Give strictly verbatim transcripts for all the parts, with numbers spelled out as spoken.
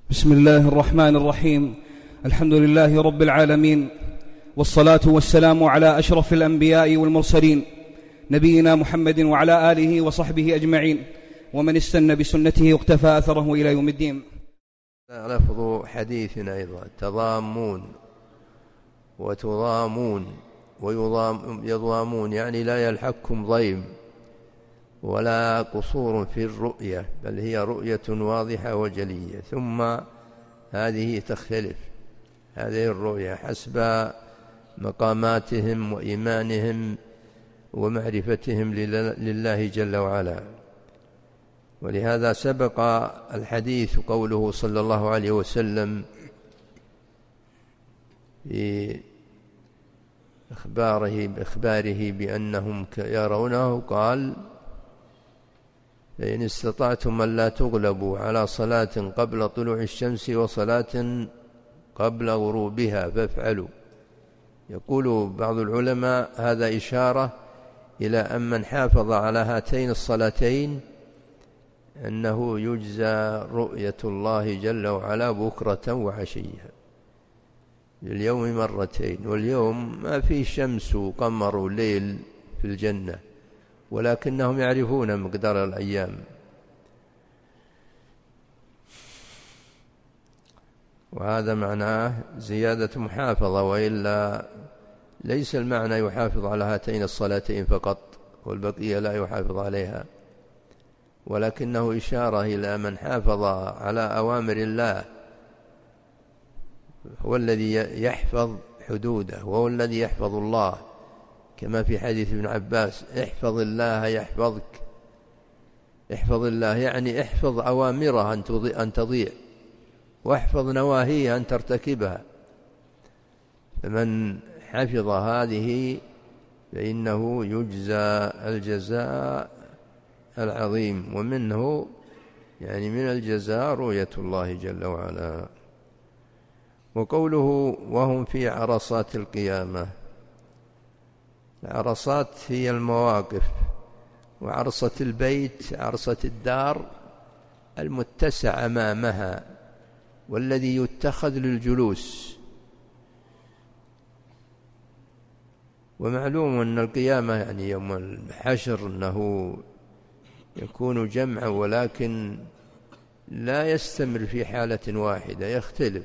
بسم الله الرحمن الرحيم. الحمد لله رب العالمين، والصلاة والسلام على أشرف الأنبياء والمرسلين، نبينا محمد وعلى آله وصحبه أجمعين، ومن استنى بسنته واقتفى أثره إلى يوم الدين. لفظ حديثنا أيضا تضامون وتضامون ويضامون، يعني لا يلحقكم ضيم ولا قصور في الرؤية، بل هي رؤية واضحة وجلية. ثم هذه تختلف، هذه الرؤية حسب مقاماتهم وإيمانهم ومعرفتهم لله جل وعلا. ولهذا سبق الحديث قوله صلى الله عليه وسلم في إخباره بإخباره بأنهم يرونه، قال: فإن استطعتم أن لا تغلبوا على صلاة قبل طلوع الشمس وصلاة قبل غروبها فافعلوا. يقول بعض العلماء هذا إشارة إلى أن من حافظ على هاتين الصلاتين أنه يجزى رؤية الله جل وعلا بكرة وعشية لليوم مرتين. واليوم ما فيه شمس وقمر وليل في الجنة، ولكنهم يعرفون مقدار الأيام. وهذا معناه زيادة محافظة، وإلا ليس المعنى يحافظ على هاتين الصلاتين فقط والبقية لا يحافظ عليها، ولكنه إشارة إلى من حافظ على أوامر الله هو الذي يحفظ حدوده، وهو الذي يحفظ الله، كما في حديث ابن عباس: احفظ الله يحفظك. احفظ الله يعني احفظ أوامره أن تضيع، واحفظ نواهيه أن ترتكبها. فمن حفظ هذه فإنه يجزى الجزاء العظيم، ومنه يعني من الجزاء رؤية الله جل وعلا. وقوله وهم في عرصات القيامة، العرصات هي المواقف، وعرصة البيت عرصة الدار المتسع أمامها والذي يتخذ للجلوس. ومعلوم أن القيامة يعني يوم الحشر أنه يكون جمعا، ولكن لا يستمر في حالة واحدة، يختلف.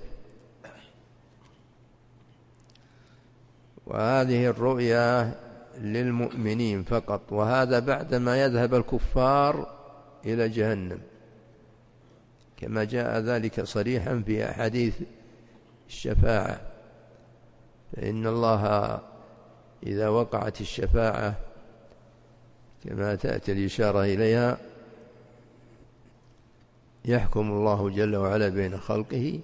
وهذه الرؤيا للمؤمنين فقط، وهذا بعدما يذهب الكفار إلى جهنم، كما جاء ذلك صريحا في أحاديث الشفاعة. فإن الله إذا وقعت الشفاعة كما تأتي الإشارة إليها يحكم الله جل وعلا بين خلقه،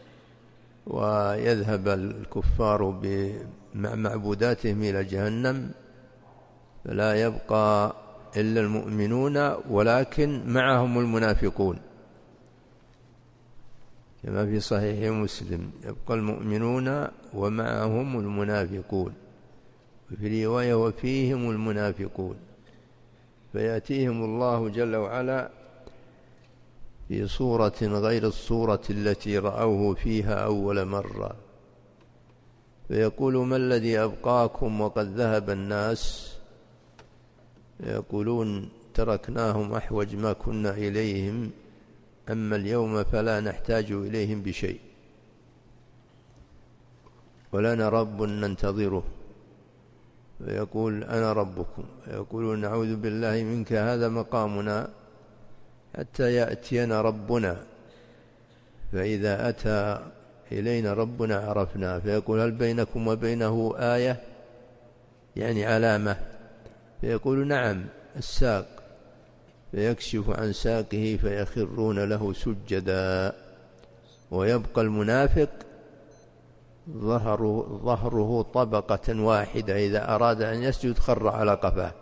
ويذهب الكفار مع معبوداتهم إلى جهنم، فلا يبقى إلا المؤمنون، ولكن معهم المنافقون، كما في صحيح مسلم: يبقى المؤمنون ومعهم المنافقون، وفي رواية وفيهم المنافقون، فيأتيهم الله جل وعلا في صورة غير الصورة التي رأوه فيها أول مرة، فيقول: ما الذي أبقاكم وقد ذهب الناس؟ يقولون: تركناهم أحوج ما كنا إليهم، أما اليوم فلا نحتاج إليهم بشيء، ولنا رب ننتظره. فيقول: أنا ربكم. فيقولون: نعوذ بالله منك، هذا مقامنا حتى يأتينا ربنا. فإذا أتى إلينا ربنا عرفنا. فيقول: هل بينكم وبينه آية، يعني علامة؟ فيقول: نعم، الساق. فيكشف عن ساقه فيخرون له سجدا، ويبقى المنافق ظهره, ظهره طبقة واحدة، إذا أراد أن يسجد خر على قفاه،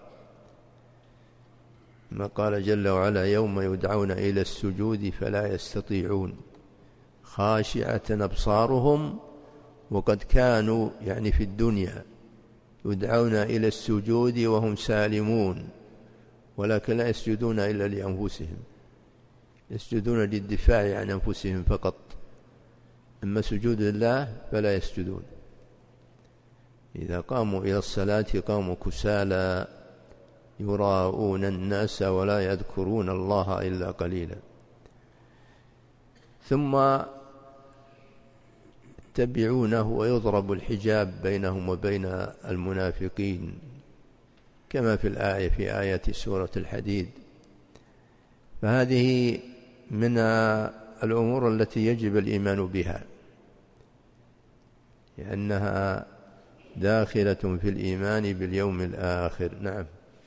ما قال جل وعلا: يوم يدعون إلى السجود فلا يستطيعون خاشعة أبصارهم. وقد كانوا يعني في الدنيا يدعون إلى السجود وهم سالمون، ولكن لا يسجدون إلا لأنفسهم. يسجدون للدفاع عن أنفسهم فقط، أما سجود الله فلا يسجدون. إذا قاموا إلى الصلاة قاموا كسالى يراءون الناس ولا يذكرون الله إلا قليلا. ثم يتبعونه ويضرب الحجاب بينهم وبين المنافقين كما في الآية في آية سورة الحديد. فهذه من الأمور التي يجب الإيمان بها، لأنها داخلة في الإيمان باليوم الآخر. نعم.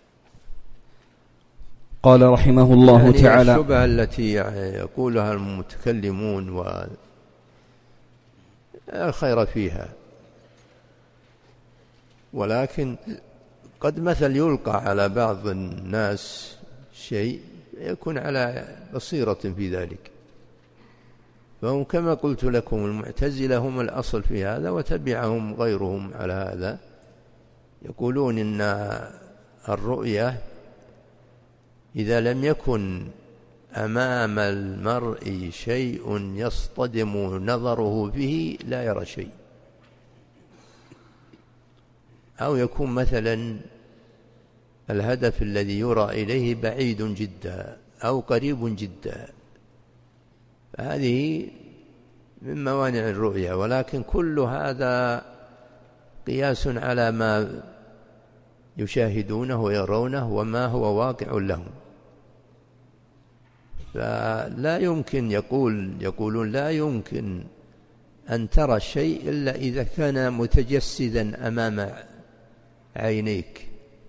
قال رحمه الله يعني تعالى: الشبهة التي يقولها المتكلمون والخير فيها، ولكن قد مثل يلقى على بعض الناس شيء يكون على بصيرة في ذلك. فهم كما قلت لكم المعتزلة هم الأصل في هذا، وتبعهم غيرهم على هذا، يقولون إن الرؤية إذا لم يكن أمام المرء شيء يصطدم نظره به لا يرى شيء، أو يكون مثلا الهدف الذي يرى إليه بعيد جدا أو قريب جدا، فهذه من موانع الرؤية. ولكن كل هذا قياس على ما يشاهدونه ويرونه وما هو واقع لهم. فلا يمكن يقول يقولون لا يمكن أن ترى الشيء إلا إذا كان متجسدا أمام عينيك.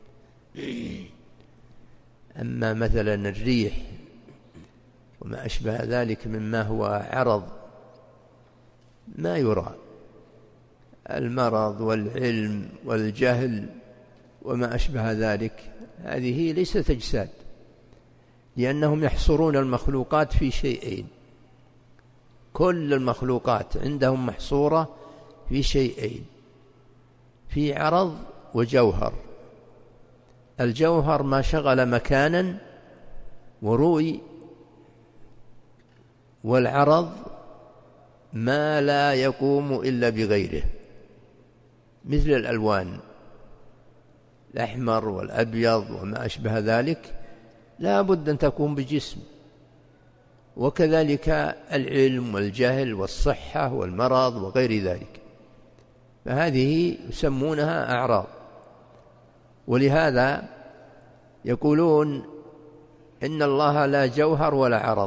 أما مثلا الريح وما أشبه ذلك مما هو عرض ما يرى، المرض والعلم والجهل وما أشبه ذلك هذه ليست أجساد، لأنهم يحصرون المخلوقات في شيئين. كل المخلوقات عندهم محصورة في شيئين، في عرض وجوهر. الجوهر ما شغل مكانا ورؤي، والعرض ما لا يقوم إلا بغيره، مثل الألوان، الأحمر والأبيض وما أشبه ذلك لا بد أن تكون بجسم. وكذلك العلم والجهل والصحة والمرض وغير ذلك، فهذه يسمونها أعراض. ولهذا يقولون إن الله لا جوهر ولا عرض،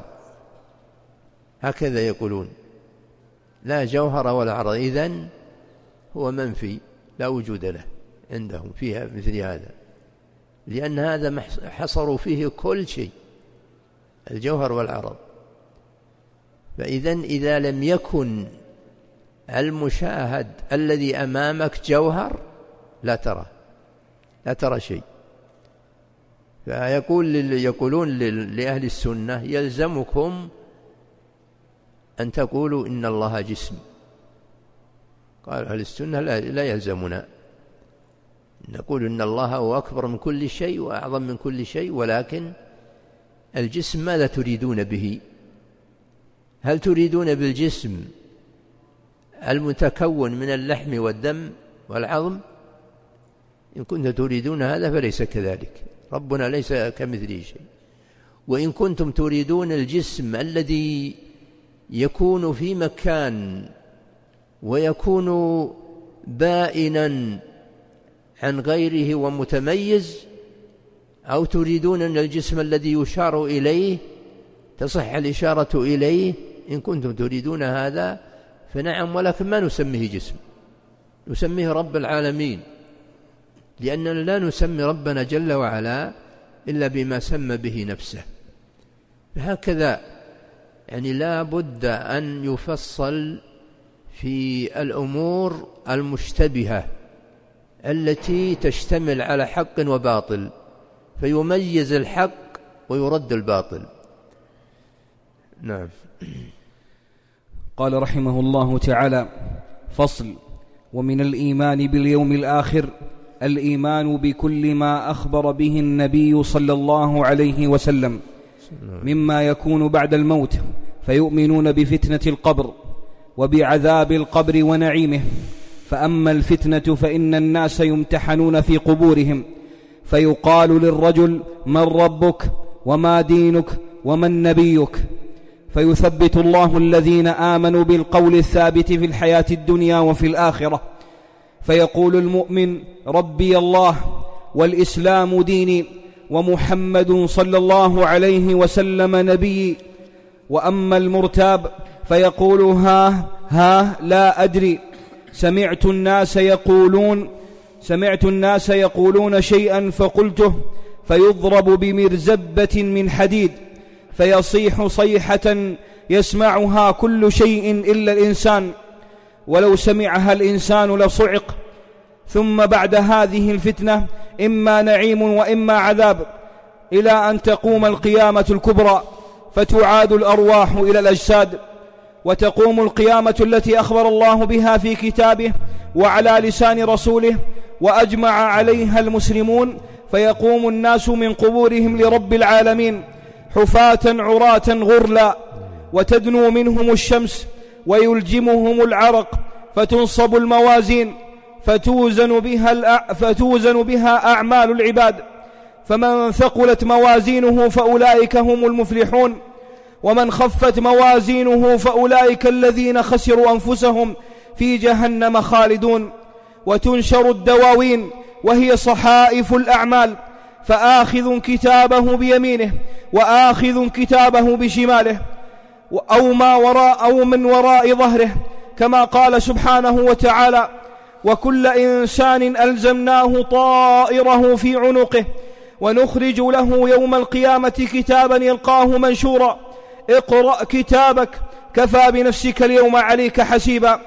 هكذا يقولون، لا جوهر ولا عرض، إذن هو منفي لا وجود له عندهم فيها مثل هذا، لأن هذا حصروا فيه كل شيء، الجوهر والعرض. فإذن إذا لم يكن المشاهد الذي أمامك جوهر لا ترى لا ترى شيء. فيقول يقولون لأهل السنة يلزمكم أن تقولوا إن الله جسم. قال أهل السنة لا, لا يلزمنا، نقول إن الله هو أكبر من كل شيء وأعظم من كل شيء، ولكن الجسم ماذا تريدون به؟ هل تريدون بالجسم المتكون من اللحم والدم والعظم؟ إن كنتم تريدون هذا فليس كذلك، ربنا ليس كمثله شيء. وإن كنتم تريدون الجسم الذي يكون في مكان ويكون بائنا عن غيره ومتميز، أو تريدون أن الجسم الذي يشار إليه تصح الإشارة إليه، إن كنتم تريدون هذا فنعم، ولكن ما نسميه جسم، نسميه رب العالمين، لأننا لا نسمي ربنا جل وعلا إلا بما سمى به نفسه. فهكذا يعني لا بد أن يفصل في الأمور المشتبهة التي تشتمل على حق وباطل، فيميز الحق ويرد الباطل. نعم. قال رحمه الله تعالى: فصل. ومن الإيمان باليوم الآخر الإيمان بكل ما أخبر به النبي صلى الله عليه وسلم مما يكون بعد الموت، فيؤمنون بفتنة القبر وبعذاب القبر ونعيمه. فأما الفتنة فإن الناس يمتحنون في قبورهم، فيقال للرجل: من ربك وما دينك ومن نبيك؟ فيثبت الله الذين آمنوا بالقول الثابت في الحياة الدنيا وفي الآخرة، فيقول المؤمن: ربي الله والإسلام ديني ومحمد صلى الله عليه وسلم نبيي. وأما المرتاب فيقول: ها ها لا أدري، سمعت الناس يقولون سمعت الناس يقولون شيئا فقلته، فيضرب بمرزبة من حديد فيصيح صيحة يسمعها كل شيء إلا الإنسان، ولو سمعها الإنسان لصعق. ثم بعد هذه الفتنة إما نعيم وإما عذاب، إلى أن تقوم القيامة الكبرى، فتعاد الأرواح إلى الأجساد، وتقوم القيامة التي أخبر الله بها في كتابه وعلى لسان رسوله وأجمع عليها المسلمون، فيقوم الناس من قبورهم لرب العالمين حفاة عراة غرلا، وتدنو منهم الشمس ويلجمهم العرق، فتنصب الموازين فتوزن بها, فتوزن بها أعمال العباد، فمن ثقلت موازينه فأولئك هم المفلحون، ومن خفت موازينه فأولئك الذين خسروا أنفسهم في جهنم خالدون. وتنشر الدواوين وهي صحائف الأعمال، فآخذ كتابه بيمينه وآخذ كتابه بشماله، أو ما وراء أو من وراء ظهره، كما قال سبحانه وتعالى: وكل إنسان ألزمناه طائره في عنقه ونخرج له يوم القيامة كتابا يلقاه منشورا اقرأ كتابك كفى بنفسك اليوم عليك حسيبا.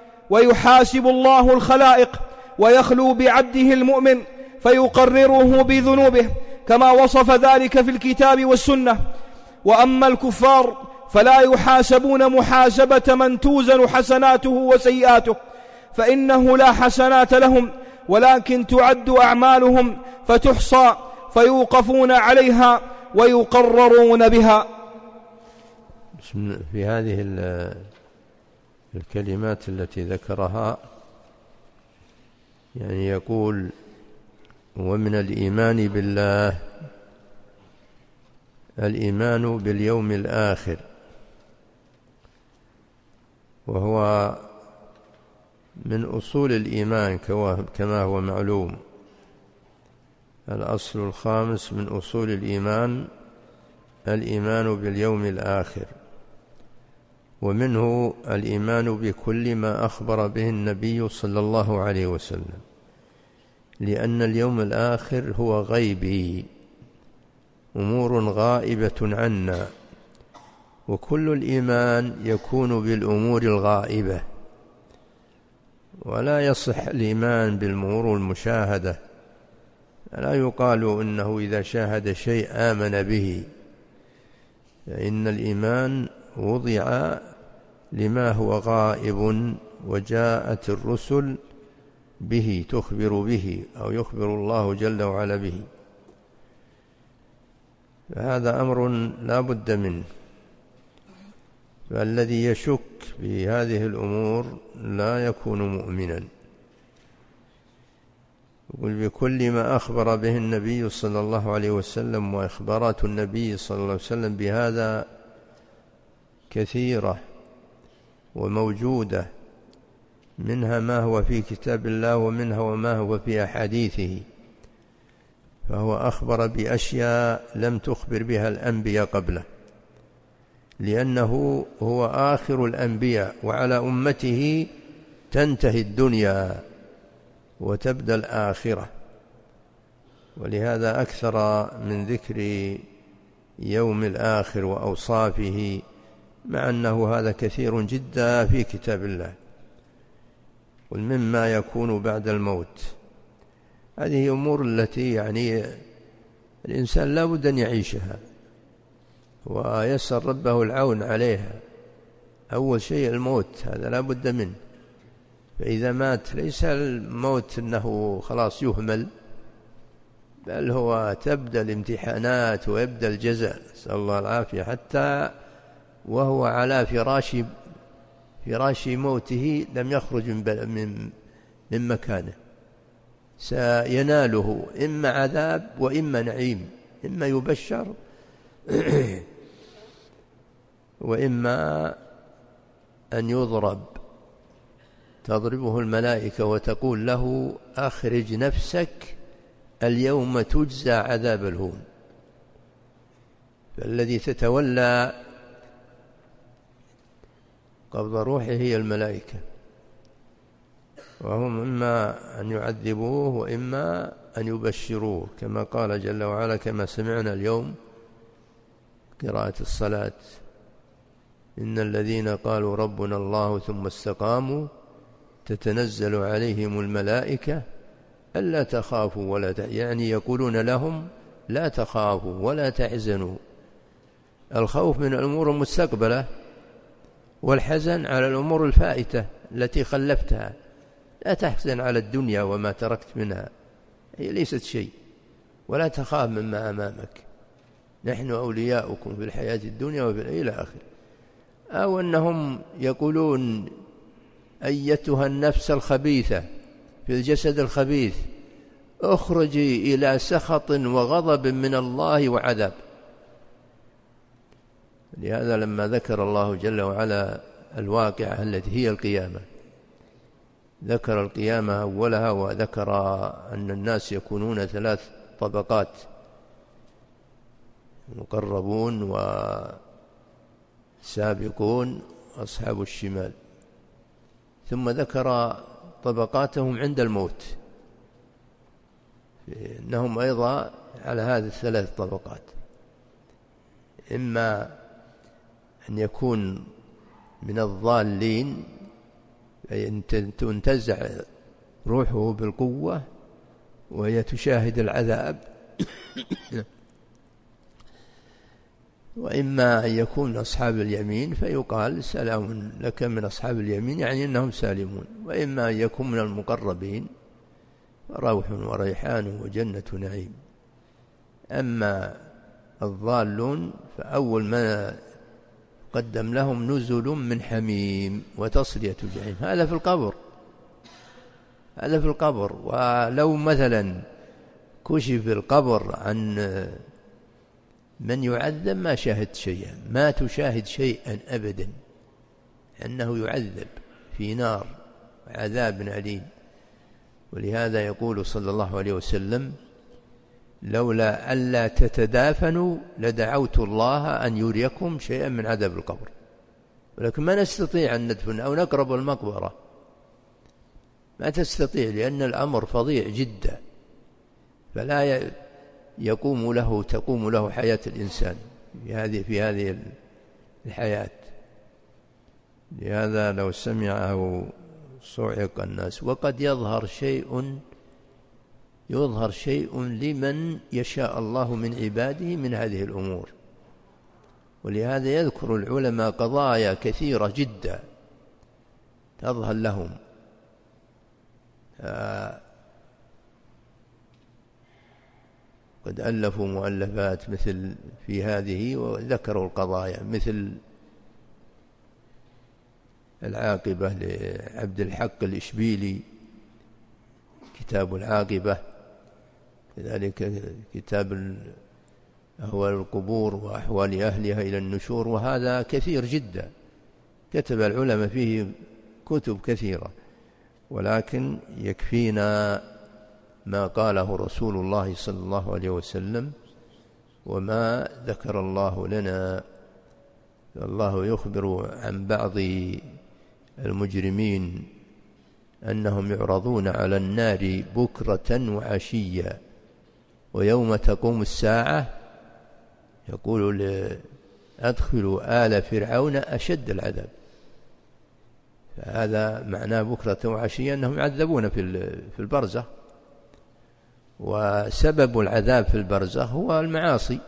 ويحاسب الله الخلائق ويخلو بعبده المؤمن فيقرره بذنوبه كما وصف ذلك في الكتاب والسنة. وأما الكفار فلا يحاسبون محاسبة من توزن حسناته وسيئاته، فإنه لا حسنات لهم، ولكن تعد أعمالهم فتحصى فيوقفون عليها ويقررون بها. في هذه الكلمات التي ذكرها يعني يقول: ومن الإيمان بالله الإيمان باليوم الآخر، وهو من أصول الإيمان كما هو معلوم. الأصل الخامس من أصول الإيمان الإيمان باليوم الآخر، ومنه الإيمان بكل ما أخبر به النبي صلى الله عليه وسلم، لأن اليوم الآخر هو غيبي، أمور غائبة عنا، وكل الإيمان يكون بالأمور الغائبة، ولا يصح الإيمان بالأمور المشاهدة. لا يقال إنه إذا شاهد شيء آمن به، فإن الإيمان وضع لما هو غائب، وجاءت الرسل به تخبر به، أو يخبر الله جل وعلا به، فهذا أمر لا بد منه. فالذي يشك في هذه الأمور لا يكون مؤمنا. يقول: بكل ما أخبر به النبي صلى الله عليه وسلم، وإخبارات النبي صلى الله عليه وسلم بهذا كثيرة وموجودة، منها ما هو في كتاب الله، ومنها وما هو في أحاديثه، فهو أخبر بأشياء لم تخبر بها الأنبياء قبله، لأنه هو آخر الأنبياء، وعلى أمته تنتهي الدنيا وتبدأ الآخرة، ولهذا أكثر من ذكر يوم الآخر وأوصافه، مع أنه هذا كثير جدا في كتاب الله. ومما يكون بعد الموت، هذه أمور التي يعني الإنسان لا بد أن يعيشها ويسأل ربه العون عليها. أول شيء الموت، هذا لا بد منه. فإذا مات ليس الموت أنه خلاص يهمل، بل هو تبدأ الامتحانات ويبدأ الجزاء، نسأل الله العافية، حتى وهو على فراش فراش موته لم يخرج من من مكانه، سيناله إما عذاب وإما نعيم، إما يبشر وإما أن يضرب، تضربه الملائكة وتقول له أخرج نفسك اليوم تجزى عذاب الهون. فالذي تتولى قبض روحه هي الملائكة، وهم إما أن يعذبوه وإما أن يبشروه، كما قال جل وعلا كما سمعنا اليوم قراءة الصلاة: إن الذين قالوا ربنا الله ثم استقاموا تتنزل عليهم الملائكة ألا تخافوا ولا تحزنوا، يعني يقولون لهم لا تخافوا ولا تحزنوا. الخوف من الأمور المستقبلة، والحزن على الأمور الفائتة التي خلفتها. لا تحزن على الدنيا وما تركت منها، هي ليست شيء، ولا تخاف مما أمامك، نحن أولياؤكم في الحياة الدنيا وفي إلى آخر. أو أنهم يقولون أيتها النفس الخبيثة في الجسد الخبيث اخرجي إلى سخط وغضب من الله وعذاب. لهذا لما ذكر الله جل وعلا الواقعة التي هي القيامة، ذكر القيامة أولها، وذكر أن الناس يكونون ثلاث طبقات: مقربون وسابقون أصحاب الشمال، ثم ذكر طبقاتهم عند الموت، إنهم أيضا على هذه الثلاث طبقات: إما أن يكون من الضالين أي تنتزع روحه بالقوة وهي تشاهد العذاب، وإما أن يكون أصحاب اليمين فيقال سلام لك من أصحاب اليمين، يعني أنهم سالمون. وإما أن يكون من المقربين روح وريحان وجنة نعيم. أما الضالون فأول ما قدم لهم نزل من حميم وتصلية جحيم. هذا في القبر، هذا في القبر. ولو مثلا كشف القبر عن من يعذب ما شاهد شيئا، ما تشاهد شيئا أبدا، أنه يعذب في نار عذاب أليم. ولهذا يقول صلى الله عليه وسلم: لولا ألا تتدافنوا لدعوت الله أن يريكم شيئا من عذاب القبر، ولكن ما نستطيع أن ندفن أو نقرب المقبرة، ما تستطيع، لأن الأمر فظيع جدا، فلا يقوم له تقوم له حياة الإنسان في هذه في هذه الحياة. لهذا لو سمعه صعق الناس. وقد يظهر شيء يظهر شيء لمن يشاء الله من عباده من هذه الأمور. ولهذا يذكر العلماء قضايا كثيرة جدا تظهر لهم، قد ألفوا مؤلفات مثل في هذه وذكروا القضايا، مثل العاقبة لعبد الحق الإشبيلي، كتاب العاقبة، كذلك كتاب أهوال القبور وأحوال أهلها إلى النشور، وهذا كثير جدا، كتب العلماء فيه كتب كثيرة، ولكن يكفينا ما قاله رسول الله صلى الله عليه وسلم وما ذكر الله لنا. الله يخبر عن بعض المجرمين أنهم يعرضون على النار بكرة وعشيا، ويوم تقوم الساعة يقول أدخلوا آل فرعون أشد العذاب. فهذا معناه بكرة وعشيا أنهم يعذبون في البرزخ، وسبب العذاب في البرزخ هو المعاصي،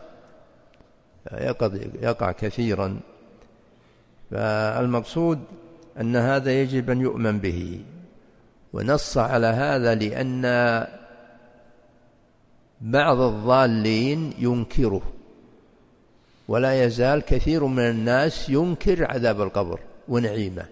يقع كثيرا. فالمقصود أن هذا يجب أن يؤمن به، ونص على هذا لأن بعض الضالين ينكره، ولا يزال كثير من الناس ينكر عذاب القبر ونعيمه،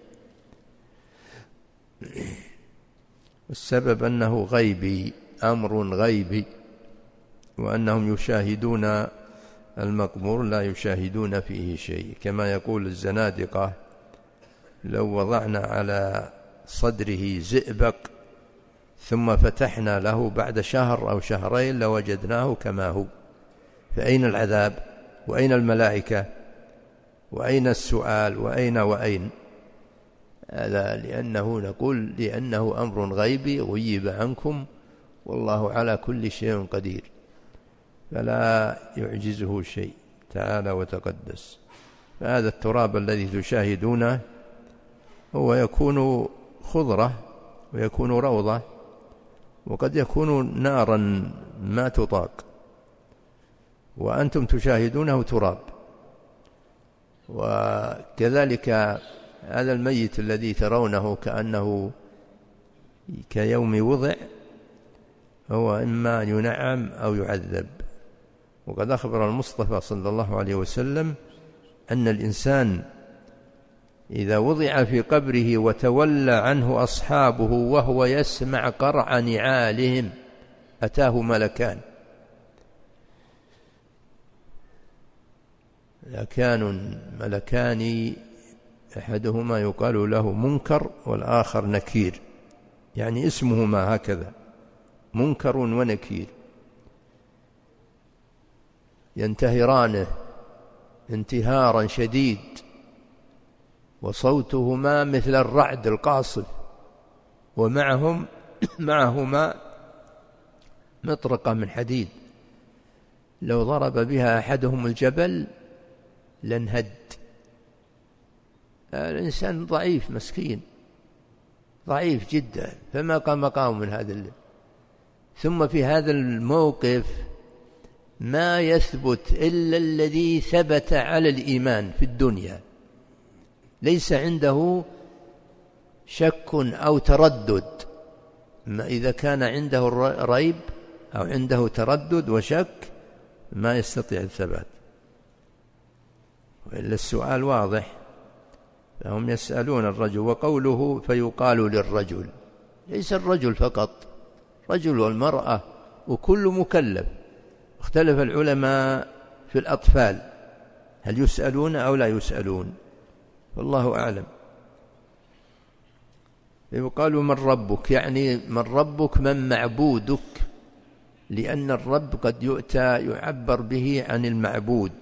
السبب أنه غيبي، أمر غيبي، وأنهم يشاهدون المقبور لا يشاهدون فيه شيء، كما يقول الزنادقة: لو وضعنا على صدره زئبق ثم فتحنا له بعد شهر أو شهرين لوجدناه كما هو. فأين العذاب؟ وأين الملائكة؟ وأين السؤال؟ وأين وأين؟ هذا لأنه نقول لأنه أمر غيبي غيب عنكم، والله على كل شيء قدير، فلا يعجزه شيء تعالى وتقدس. فهذا التراب الذي تشاهدونه هو يكون خضرة ويكون روضة، وقد يكون نارا ما تطاق، وأنتم تشاهدونه تراب. وكذلك هذا الميت الذي ترونه كأنه كيوم وضع هو إما ينعم أو يعذب. وقد أخبر المصطفى صلى الله عليه وسلم أن الإنسان إذا وضع في قبره وتولى عنه أصحابه وهو يسمع قرع نعالهم أتاه ملكان، لكان ملكان أحدهما يقال له منكر والآخر نكير، يعني اسمهما هكذا، منكر ونكير، ينتهرانه انتهارا شديد، وصوتهما مثل الرعد القاصف، ومعهم معهما مطرقة من حديد، لو ضرب بها أحدهم الجبل لانهد. الإنسان ضعيف مسكين، ضعيف جدا، فما قام مقام من هذا الليل. ثم في هذا الموقف ما يثبت إلا الذي ثبت على الإيمان في الدنيا، ليس عنده شك أو تردد. ما إذا كان عنده ريب أو عنده تردد وشك ما يستطيع الثبات، وإلا السؤال واضح. فهم يسألون الرجل، وقوله فيقال للرجل، ليس الرجل فقط، رجل والمرأة وكل مكلف. اختلف العلماء في الأطفال هل يسألون أو لا يسألون، والله أعلم. يقالوا من ربك، يعني من ربك من معبودك، لأن الرب قد يؤتى يعبر به عن المعبود.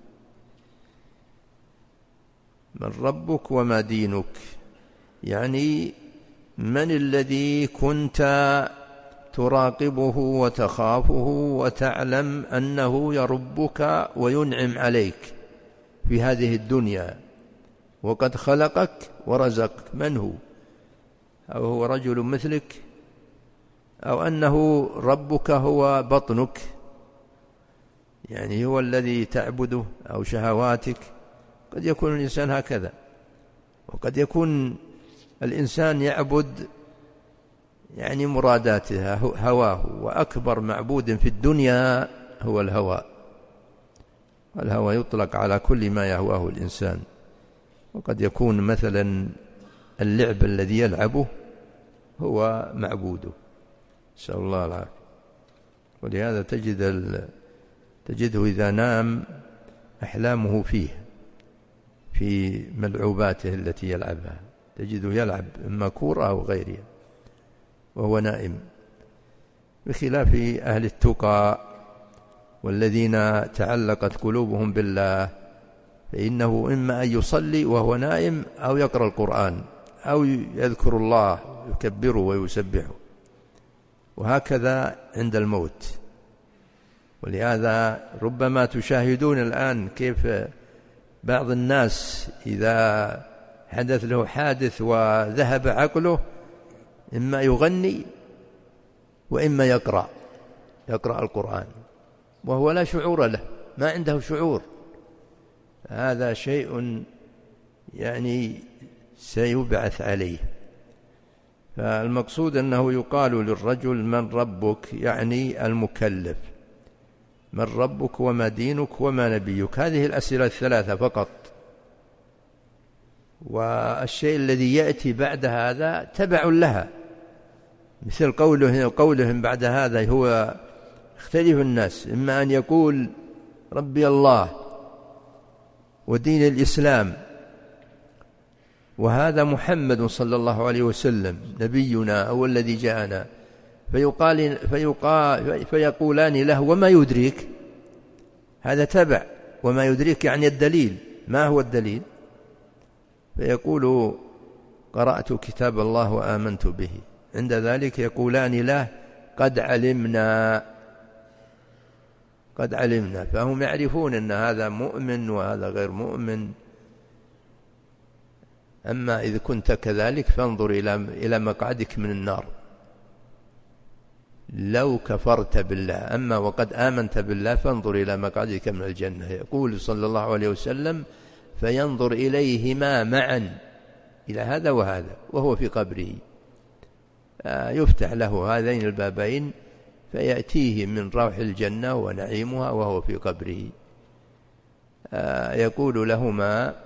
من ربك وما دينك، يعني من الذي كنت تراقبه وتخافه وتعلم أنه يربك وينعم عليك في هذه الدنيا، وقد خلقك ورزقك. من هو؟ أو هو رجل مثلك، أو أنه ربك هو بطنك، يعني هو الذي تعبده، أو شهواتك. قد يكون الإنسان هكذا، وقد يكون الإنسان يعبد يعني مراداته، هواه، وأكبر معبود في الدنيا هو الهوى. الهوى يطلق على كل ما يهواه الإنسان، وقد يكون مثلا اللعب الذي يلعبه هو معبوده، نسأل الله العافية. ولهذا تجد تجده إذا نام أحلامه فيه، في ملعوباته التي يلعبها، تجده يلعب إما كورة أو غيرها وهو نائم، بخلاف أهل التقى والذين تعلقت قلوبهم بالله، فإنه إما أن يصلي وهو نائم، أو يقرأ القرآن، أو يذكر الله يكبره ويسبحه، وهكذا عند الموت. ولهذا ربما تشاهدون الآن كيف بعض الناس إذا حدث له حادث وذهب عقله إما يغني وإما يقرأ يقرأ القرآن وهو لا شعور له، ما عنده شعور. هذا شيء يعني سيبعث عليه. فالمقصود أنه يقال للرجل من ربك، يعني المكلف، من ربك وما دينك وما نبيك. هذه الأسئلة الثلاثة فقط. والشيء الذي يأتي بعد هذا تبع لها، مثل قوله قولهم بعد هذا هو اختلف الناس، إما أن يقول ربي الله ودين الإسلام وهذا محمد صلى الله عليه وسلم نبينا هو الذي جاءنا، فيقال فيقال فيقولان له وما يدريك، هذا تبع، وما يدريك يعني الدليل، ما هو الدليل؟ فيقول قرأت كتاب الله وآمنت به. عند ذلك يقولان له قد علمنا قد علمنا، فهم يعرفون أن هذا مؤمن وهذا غير مؤمن. أما إذا كنت كذلك فانظر إلى إلى مقعدك من النار لو كفرت بالله، أما وقد آمنت بالله فانظر إلى مقعدك من الجنة. يقول صلى الله عليه وسلم فينظر إليهما معا، إلى هذا وهذا وهو في قبره، يفتح له هذين البابين فيأتيه من روح الجنة ونعيمها وهو في قبره. يقول لهما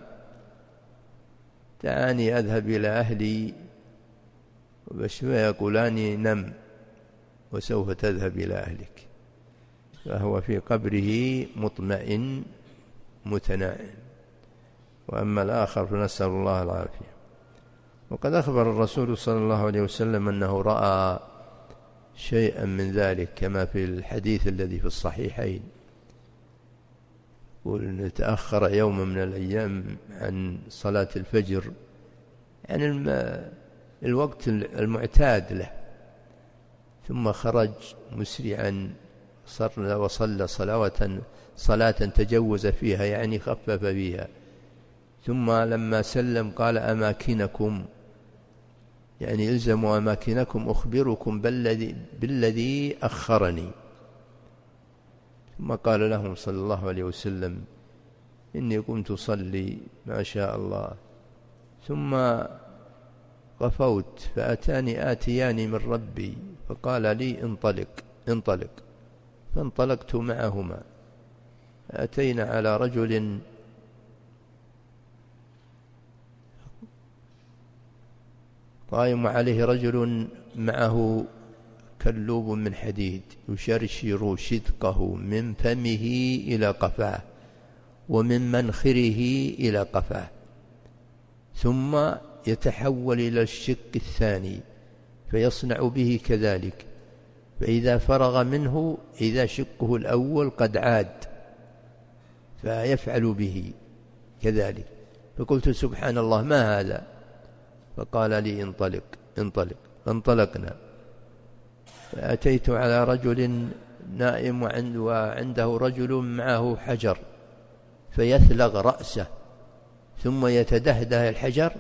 دعاني أذهب إلى أهلي، وبشوية يقولان نم وسوف تذهب إلى أهلك، فهو في قبره مطمئن متناعم. وأما الآخر فنسأل الله العافية. وقد أخبر الرسول صلى الله عليه وسلم أنه رأى شيئا من ذلك كما في الحديث الذي في الصحيحين، ونتأخر يوم من الأيام عن صلاة الفجر، يعني الوقت المعتاد له، ثم خرج مسرعا صلى وصلى صلاة صلاة تجوز فيها يعني خفف فيها، ثم لما سلم قال أماكنكم، يعني إلزموا أماكنكم أخبركم بالذي, بالذي أخرني. ثم قال لهم صلى الله عليه وسلم إني قمت أصلي ما شاء الله، ثم غفوت فأتاني آتيان من ربي فقال لي انطلق انطلق، فانطلقت معهما. أتينا على رجل قائم عليه رجل معه كلوب من حديد يشرشر شدقه من فمه إلى قفاه ومن منخره إلى قفاه، ثم يتحول إلى الشق الثاني فيصنع به كذلك، فإذا فرغ منه إذا شقه الأول قد عاد فيفعل به كذلك. فقلت سبحان الله ما هذا؟ فقال لي انطلق انطلق، فانطلقنا. فأتيت على رجل نائم وعنده رجل معه حجر فيثلغ رأسه ثم يتدهده الحجر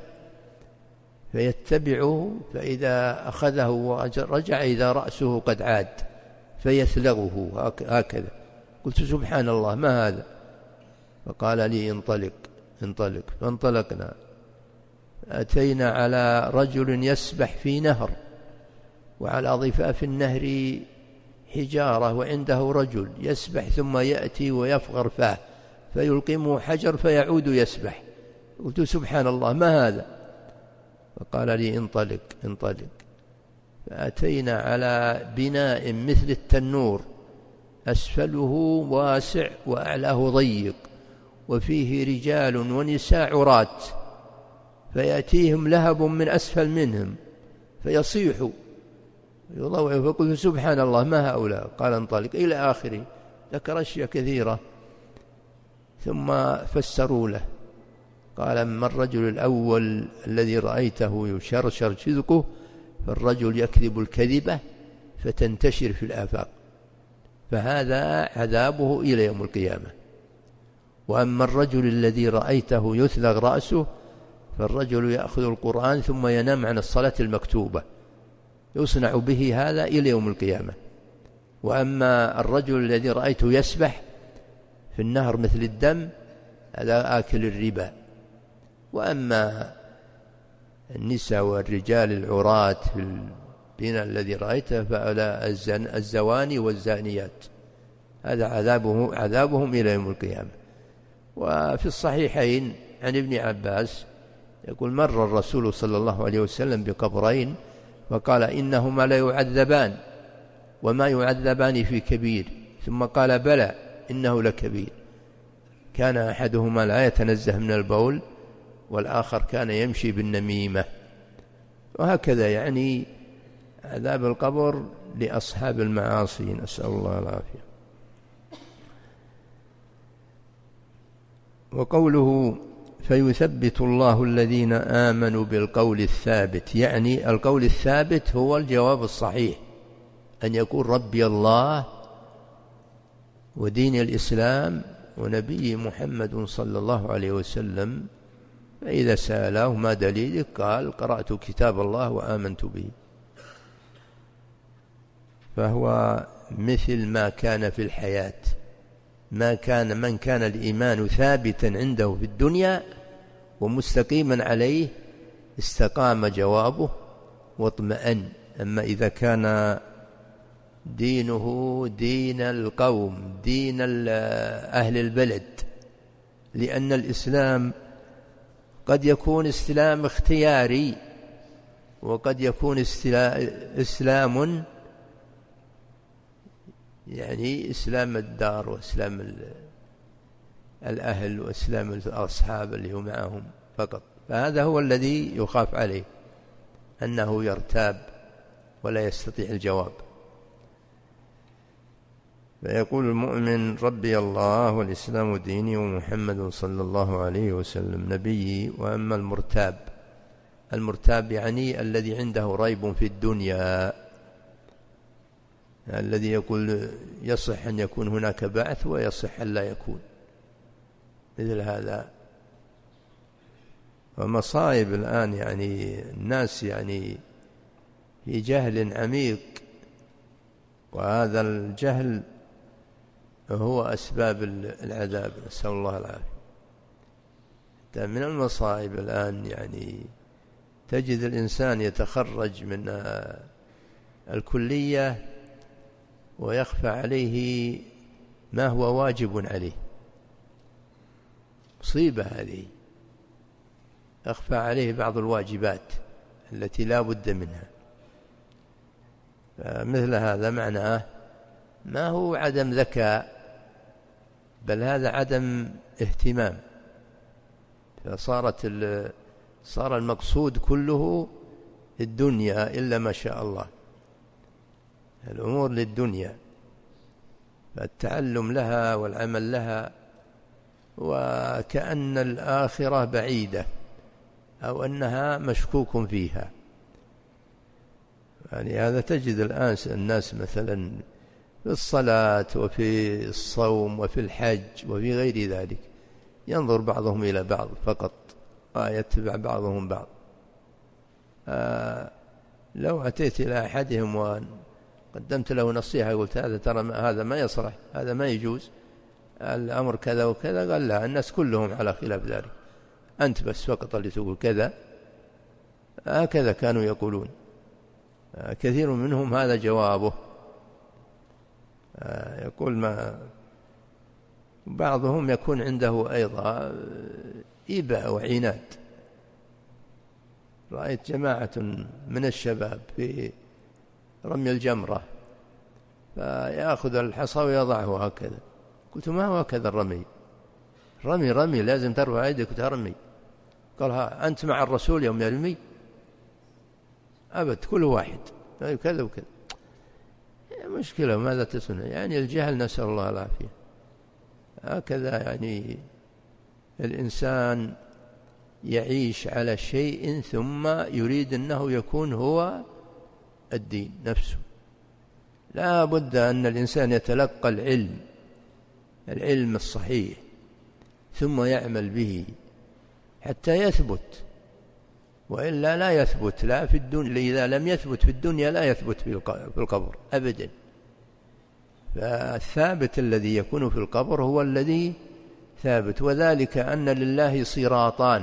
فيتبعه، فإذا أخذه ورجع إذا رأسه قد عاد فيثلغه هكذا. قلت سبحان الله ما هذا؟ فقال لي انطلق انطلق، فانطلقنا. أتينا على رجل يسبح في نهر وعلى ضفاف النهر حجارة وعنده رجل يسبح ثم يأتي ويفغر فاه فيلقمه حجر فيعود يسبح. قلت سبحان الله ما هذا؟ فقال لي انطلق انطلق. فأتينا على بناء مثل التنور أسفله واسع وأعلاه ضيق وفيه رجال ونساء عرات، فيأتيهم لهب من أسفل منهم فيصيحوا يضوعوا. فقلت سبحان الله ما هؤلاء؟ قال انطلق إلى آخره، ذكر أشياء كثيرة. ثم فسروا له، قال أما الرجل الأول الذي رأيته يشرشر شدقه فالرجل يكذب الكذبة فتنتشر في الآفاق، فهذا عذابه إلى يوم القيامة. وأما الرجل الذي رأيته يثلغ رأسه فالرجل يأخذ القرآن ثم ينام عن الصلاة المكتوبة، يصنع به هذا إلى يوم القيامة. وأما الرجل الذي رأيته يسبح في النهر مثل الدم هذا آكل الربا. وأما النساء والرجال العراة في البناء الذي رأيته فأولى الزواني والزانيات هذا عذابه عذابهم إلى يوم القيامة. وفي الصحيحين عن ابن عباس يقول مر الرسول صلى الله عليه وسلم بقبرين فقال إنهما لا يعذبان وما يعذبان في كبير، ثم قال بلى إنه لكبير، كان أحدهما لا يتنزه من البول والآخر كان يمشي بالنميمة. وهكذا يعني عذاب القبر لأصحاب المعاصي، نسأل الله العافية. وقوله فيثبت الله الذين آمنوا بالقول الثابت، يعني القول الثابت هو الجواب الصحيح، أن يقول ربي الله ودين الإسلام ونبي محمد صلى الله عليه وسلم. فإذا سأله ما دليلك قال قرأت كتاب الله وآمنت به. فهو مثل ما كان في الحياة، ما كان من كان الإيمان ثابتا عنده في الدنيا ومستقيما عليه استقام جوابه واطمأن. أما إذا كان دينه دين القوم، دين أهل البلد، لأن الإسلام قد يكون إسلام اختياري وقد يكون إسلام يعني إسلام الدار وإسلام الأهل وإسلام الأصحاب اللي هم معهم فقط. فهذا هو الذي يخاف عليه، أنه يرتاب ولا يستطيع الجواب. فيقول المؤمن ربي الله والإسلام ديني ومحمد صلى الله عليه وسلم نبيي. وأما المرتاب، المرتاب يعني الذي عنده ريب في الدنيا، الذي يقول يصح أن يكون هناك بعث ويصح أن لا يكون، مثل هذا. ومصائب الآن يعني الناس يعني في جهل عميق، وهذا الجهل هو أسباب العذاب، نسأل الله العافية. من المصائب الآن يعني تجد الإنسان يتخرج من الكلية ويخفى عليه ما هو واجب عليه، مصيبة هذه، يخفى عليه بعض الواجبات التي لا بد منها. مثل هذا معناه ما هو عدم ذكاء، بل هذا عدم اهتمام. فصارت صار المقصود كله الدنيا إلا ما شاء الله، الأمور للدنيا، فالتعلم لها والعمل لها، وكأن الآخرة بعيدة أو أنها مشكوك فيها. يعني هذا تجد الآن الناس مثلا في الصلاة وفي الصوم وفي الحج وفي غير ذلك ينظر بعضهم إلى بعض فقط ويتبع بعضهم بعض. آه لو أتيت إلى أحدهم وقدمت له نصيحة قلت هذا ترى هذا ما يصلح، هذا ما يجوز، الأمر كذا وكذا، قال لا، الناس كلهم على خلاف ذلك، أنت بس فقط اللي تقول كذا. هكذا كانوا يقولون، آه كثير منهم هذا جوابه. آه يقول ما بعضهم يكون عنده أيضا إباء وعناد. رأيت جماعة من الشباب في رمي الجمرة فيأخذ الحصى ويضعه هكذا، قلت ما هو هكذا الرمي، رمي رمي لازم ترفع يدك وترمي. قال ها أنت مع الرسول يوم يرمي؟ أبد، كل واحد كذا وكذا. مشكلة، ماذا تصنع؟ يعني الجهل، نسأل الله العافية. هكذا يعني الإنسان يعيش على شيء ثم يريد أنه يكون هو الدين نفسه. لا بد أن الإنسان يتلقى العلم العلم الصحيح ثم يعمل به حتى يثبت، وإلا لا يثبت لا في الدنيا. إذا لم يثبت في الدنيا لا يثبت في القبر أبدا. فالثابت الذي يكون في القبر هو الذي ثابت، وذلك أن لله صراطان،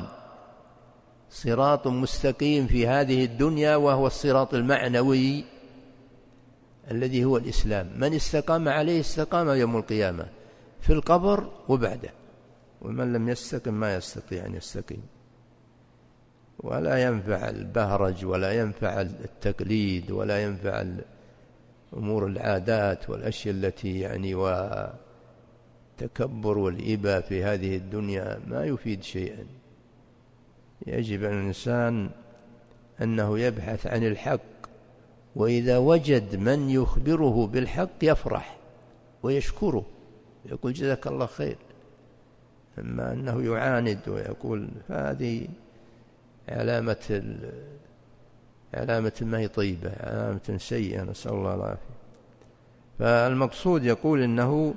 صراط مستقيم في هذه الدنيا وهو الصراط المعنوي الذي هو الإسلام. من استقام عليه استقام يوم القيامة في القبر وبعده، ومن لم يستقم ما يستطيع أن يستقيم. ولا ينفع البهرج ولا ينفع التقليد ولا ينفع أمور العادات والأشياء التي يعني وتكبر والإباء في هذه الدنيا ما يفيد شيئا. يجب على الإنسان أنه يبحث عن الحق، وإذا وجد من يخبره بالحق يفرح ويشكره يقول جزاك الله خير. أما أنه يعاند ويقول فهذه علامة علامة ما هي طيبة، علامة سيئة، نسأل الله العافية. فالمقصود يقول إنه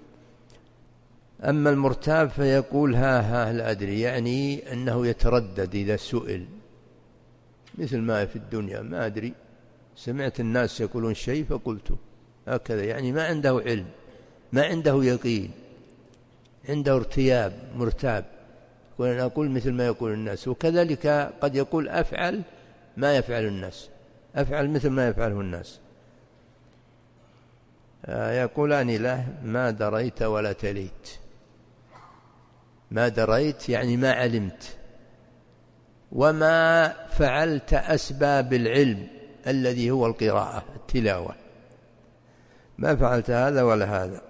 أما المرتاب فيقول ها ها لا أدري، يعني أنه يتردد إذا سئل، مثل ما في الدنيا ما أدري، سمعت الناس يقولون شيء فقلته هكذا، يعني ما عنده علم، ما عنده يقين، عنده ارتياب، مرتاب، وأنا أقول مثل ما يقول الناس. وكذلك قد يقول أفعل ما يفعل الناس، أفعل مثل ما يفعله الناس. يقولان له ما دريت ولا تليت. ما دريت يعني ما علمت، وما فعلت أسباب العلم الذي هو القراءة التلاوة، ما فعلت هذا ولا هذا.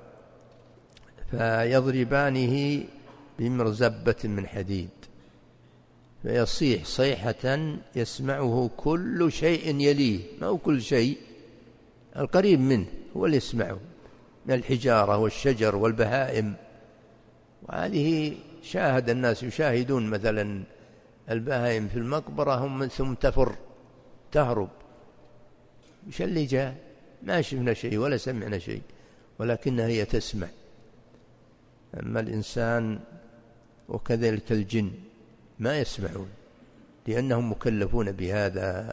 فيضربانه بمرزبة من حديد فيصيح صيحة يسمعه كل شيء يليه، ما هو كل شيء، القريب منه هو اللي يسمعه من الحجارة والشجر والبهائم. وهذه شاهد الناس يشاهدون مثلا البهائم في المقبرة هم ثم تفر تهرب، مش اللي جاء، ما شفنا شيء ولا سمعنا شيء، ولكنها هي تسمع. أما الإنسان وكذلك الجن ما يسمعون لأنهم مكلفون بهذا.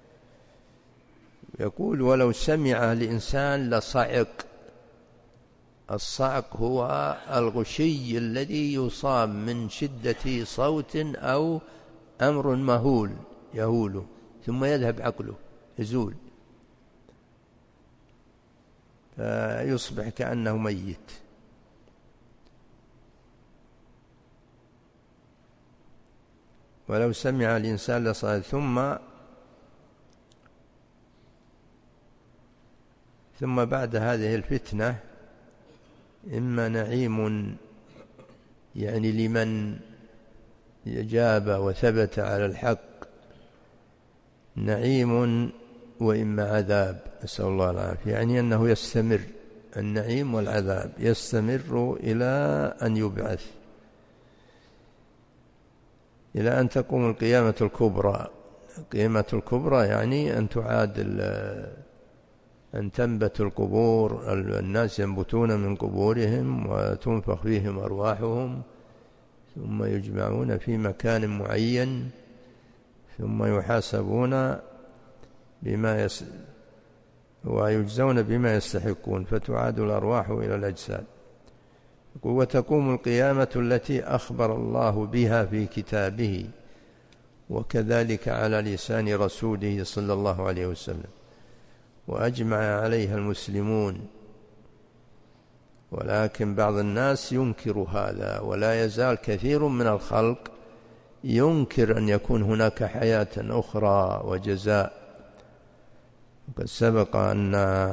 يقول ولو سمع الإنسان لصعق. الصعق هو الغشي الذي يصاب من شدة صوت أو أمر مهول يهوله ثم يذهب عقله، يزول فيصبح كأنه ميت. ولو سمع الإنسان لصعق. ثم ثم بعد هذه الفتنة إما نعيم يعني لمن جاب وثبت على الحق نعيم، وإما عذاب، نسأل الله العافية، يعني أنه يستمر النعيم والعذاب يستمر إلى أن يبعث، إلى أن تقوم القيامة الكبرى. القيامة الكبرى يعني أن تعاد أن تنبت القبور، الناس ينبتون من قبورهم وتنفخ فيهم أرواحهم ثم يجمعون في مكان معين ثم يحاسبون بما يس ويجزون بما يستحقون فتعاد الأرواح إلى الأجساد. وتقوم القيامة التي أخبر الله بها في كتابه وكذلك على لسان رسوله صلى الله عليه وسلم، وأجمع عليها المسلمون. ولكن بعض الناس ينكر هذا، ولا يزال كثير من الخلق ينكر أن يكون هناك حياة أخرى وجزاء. وقد سبق أن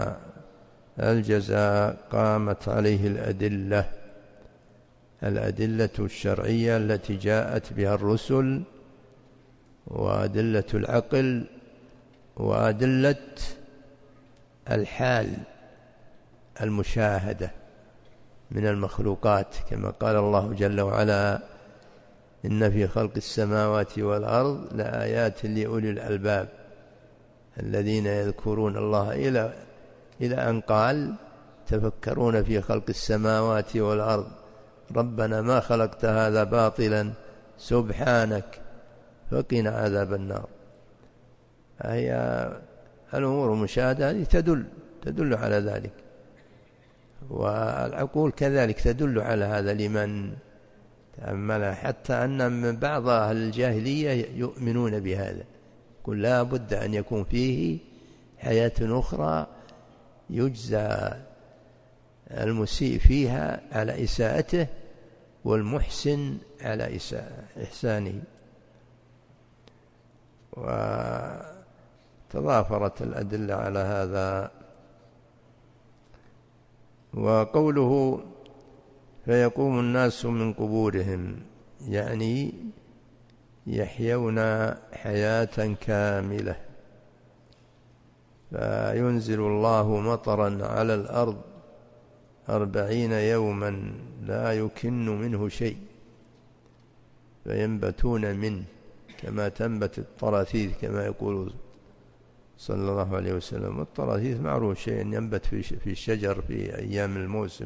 الجزاء قامت عليه الأدلة الأدلة الشرعية التي جاءت بها الرسل، وأدلة العقل، وأدلة الحال المشاهدة من المخلوقات، كما قال الله جل وعلا إن في خلق السماوات والأرض لآيات لأولي الألباب الذين يذكرون الله إلى إلى أن قال تفكرون في خلق السماوات والأرض ربنا ما خلقت هذا باطلا سبحانك فقنا عذاب النار. هي الأمور المشاهدة هذه تدل تدل على ذلك، والعقول كذلك تدل على هذا لمن تأملها، حتى أن من بعض أهل الجاهلية يؤمنون بهذا، يقول لا بد أن يكون فيه حياة أخرى يجزى المسيء فيها على إساءته والمحسن على إحسانه. وتضافرت الأدلة على هذا. وقوله فيقوم الناس من قبورهم يعني يحيون حياة كاملة، فينزل الله مطرا على الأرض أربعين يوما لا يكن منه شيء فينبتون منه كما تنبت الطراثيث كما يقول صلى الله عليه وسلم. الطراثيث معروف شيء ينبت في الشجر في أيام الموسم،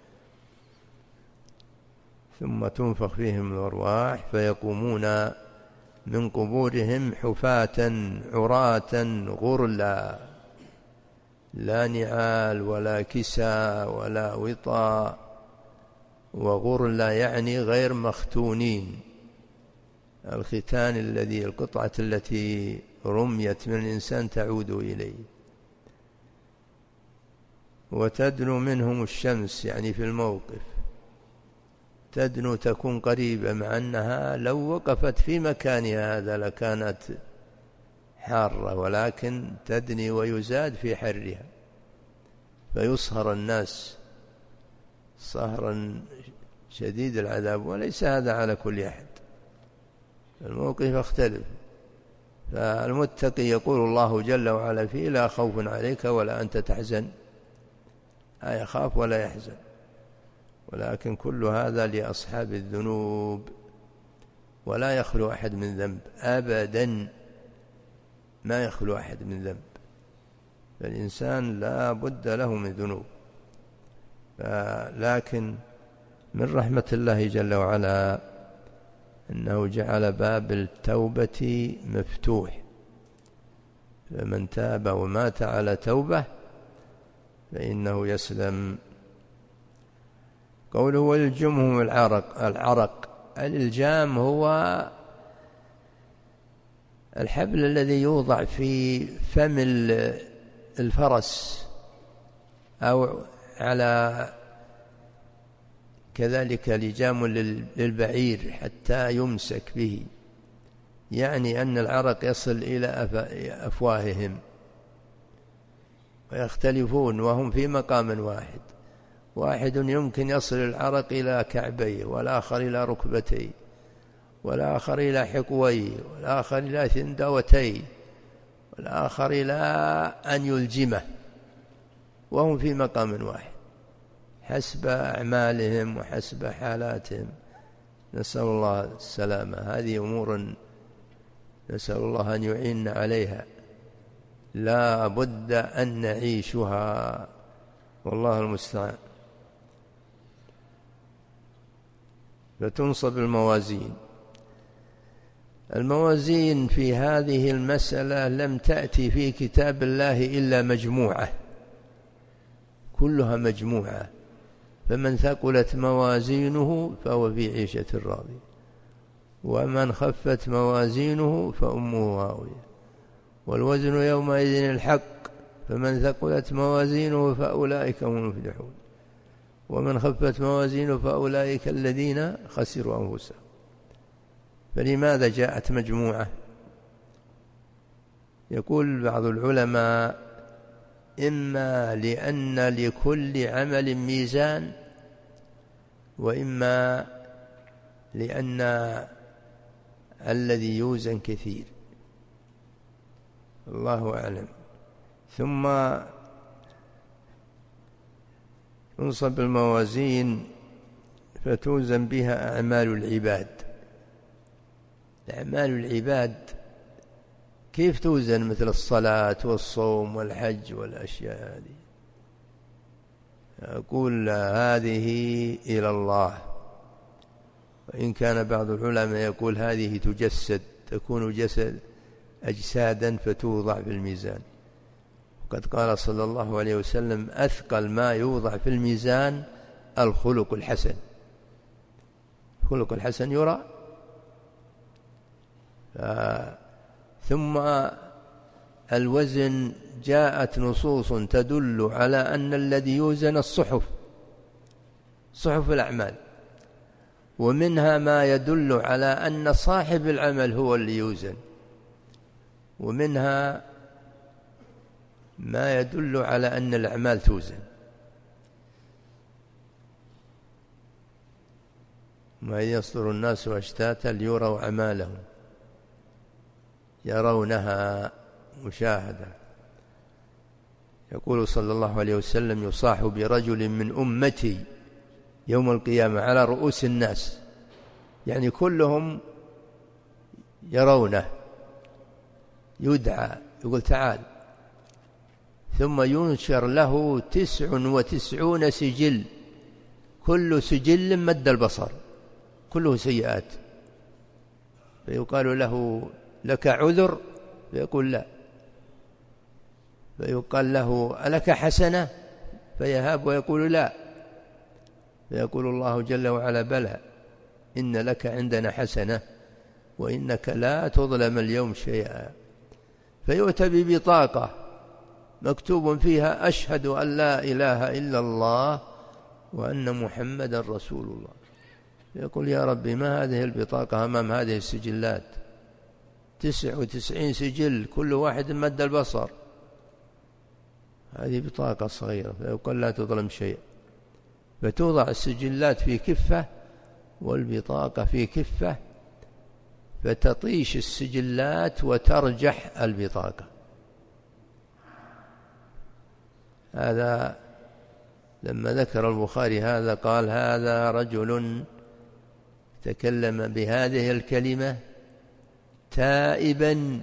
ثم تنفخ فيهم الأرواح فيقومون من قبورهم حفاة عراة غرلا لا نعال ولا كسى ولا وطاء، وغرلا يعني غير مختونين، الختان الذي القطعة التي رميت من الإنسان تعود إليه. وتدنو منهم الشمس يعني في الموقف، تدنو تكون قريبة، مع أنها لو وقفت في مكانها هذا لكانت حارة، ولكن تدني ويزاد في حرها فيصهر الناس صهرا شديد العذاب، وليس هذا على كل أحد، الموقف يختلف. فالمتقي يقول الله جل وعلا فيه لا خوف عليك ولا أنت تحزن، لا يخاف ولا يحزن. ولكن كل هذا لأصحاب الذنوب، ولا يخلو أحد من ذنب أبدا، ما يخلو أحد من ذنب، فالإنسان لا بد له من ذنوب. لكن من رحمة الله جل وعلا أنه جعل باب التوبة مفتوح، فمن تاب ومات على توبة فإنه يسلم. قوله والجمه العرق، العرق الإلجام هو الحبل الذي يوضع في فم الفرس أو على كذلك لجام للبعير حتى يمسك به، يعني أن العرق يصل إلى أفواههم ويختلفون وهم في مقام واحد، واحد يمكن يصل العرق إلى كعبيه، والآخر إلى ركبتيه، والآخر إلى حقويه، والآخر إلى ثندوتيه، والآخر إلى أن يلجمه، وهم في مقام واحد حسب أعمالهم وحسب حالاتهم. نسأل الله السلامة. هذه أمور نسأل الله أن يعين عليها، لا بد أن نعيشها، والله المستعان. فتنصب الموازين. الموازين في هذه المسألة لم تأتي في كتاب الله إلا مجموعة، كلها مجموعة. فمن ثقلت موازينه فهو في عيشة راضية، ومن خفت موازينه فأمه هاوية، والوزن يومئذ الحق، فمن ثقلت موازينه فأولئك هم المفلحون، ومن خفت موازينه فأولئك الذين خسروا أنفسهم. فلماذا جاءت مجموعة؟ يقول بعض العلماء إما لأن لكل عمل ميزان، وإما لأن الذي يوزن كثير، الله أعلم. ثم تنصب الموازين فتوزن بها أعمال العباد. أعمال العباد كيف توزن؟ مثل الصلاة والصوم والحج والأشياء هذه، أقول هذه إلى الله. وإن كان بعض العلماء يقول هذه تجسد، تكون جسد أجسادا فتوضع في الميزان. وقد قال صلى الله عليه وسلم أثقل ما يوضع في الميزان الخلق الحسن. الخلق الحسن يرى. ف... ثم الوزن جاءت نصوص تدل على أن الذي يوزن الصحف، صحف الأعمال، ومنها ما يدل على أن صاحب العمل هو اللي يوزن، ومنها ما يدل على أن الأعمال توزن. ما يصدر الناس أشتاتا ليروا أعمالهم، يرونها مشاهدة. يقول صلى الله عليه وسلم: يصاح برجل من أمتي يوم القيامة على رؤوس الناس، يعني كلهم يرونه، يدعى يقول تعال، ثم ينشر له تسع وتسعون سجل، كل سجل مد البصر، كله سيئات، فيقال له: لك عذر؟ فيقول لا. فيقال له: ألك حسنة؟ فيهاب ويقول لا. فيقول الله جل وعلا: بلى، إن لك عندنا حسنة وإنك لا تظلم اليوم شيئا. فيؤتى ببطاقة مكتوب فيها: أشهد أن لا إله إلا الله وأن محمدا رسول الله. يقول: يا ربي، ما هذه البطاقة أمام هذه السجلات؟ تسع وتسعين سجل، كل واحد مد البصر، هذه بطاقة صغيرة. فيقول: لا تظلم شيء. فتوضع السجلات في كفة والبطاقة في كفة، فتطيش السجلات وترجح البطاقة. هذا لما ذكر البخاري هذا قال: هذا رجل تكلم بهذه الكلمة تائبا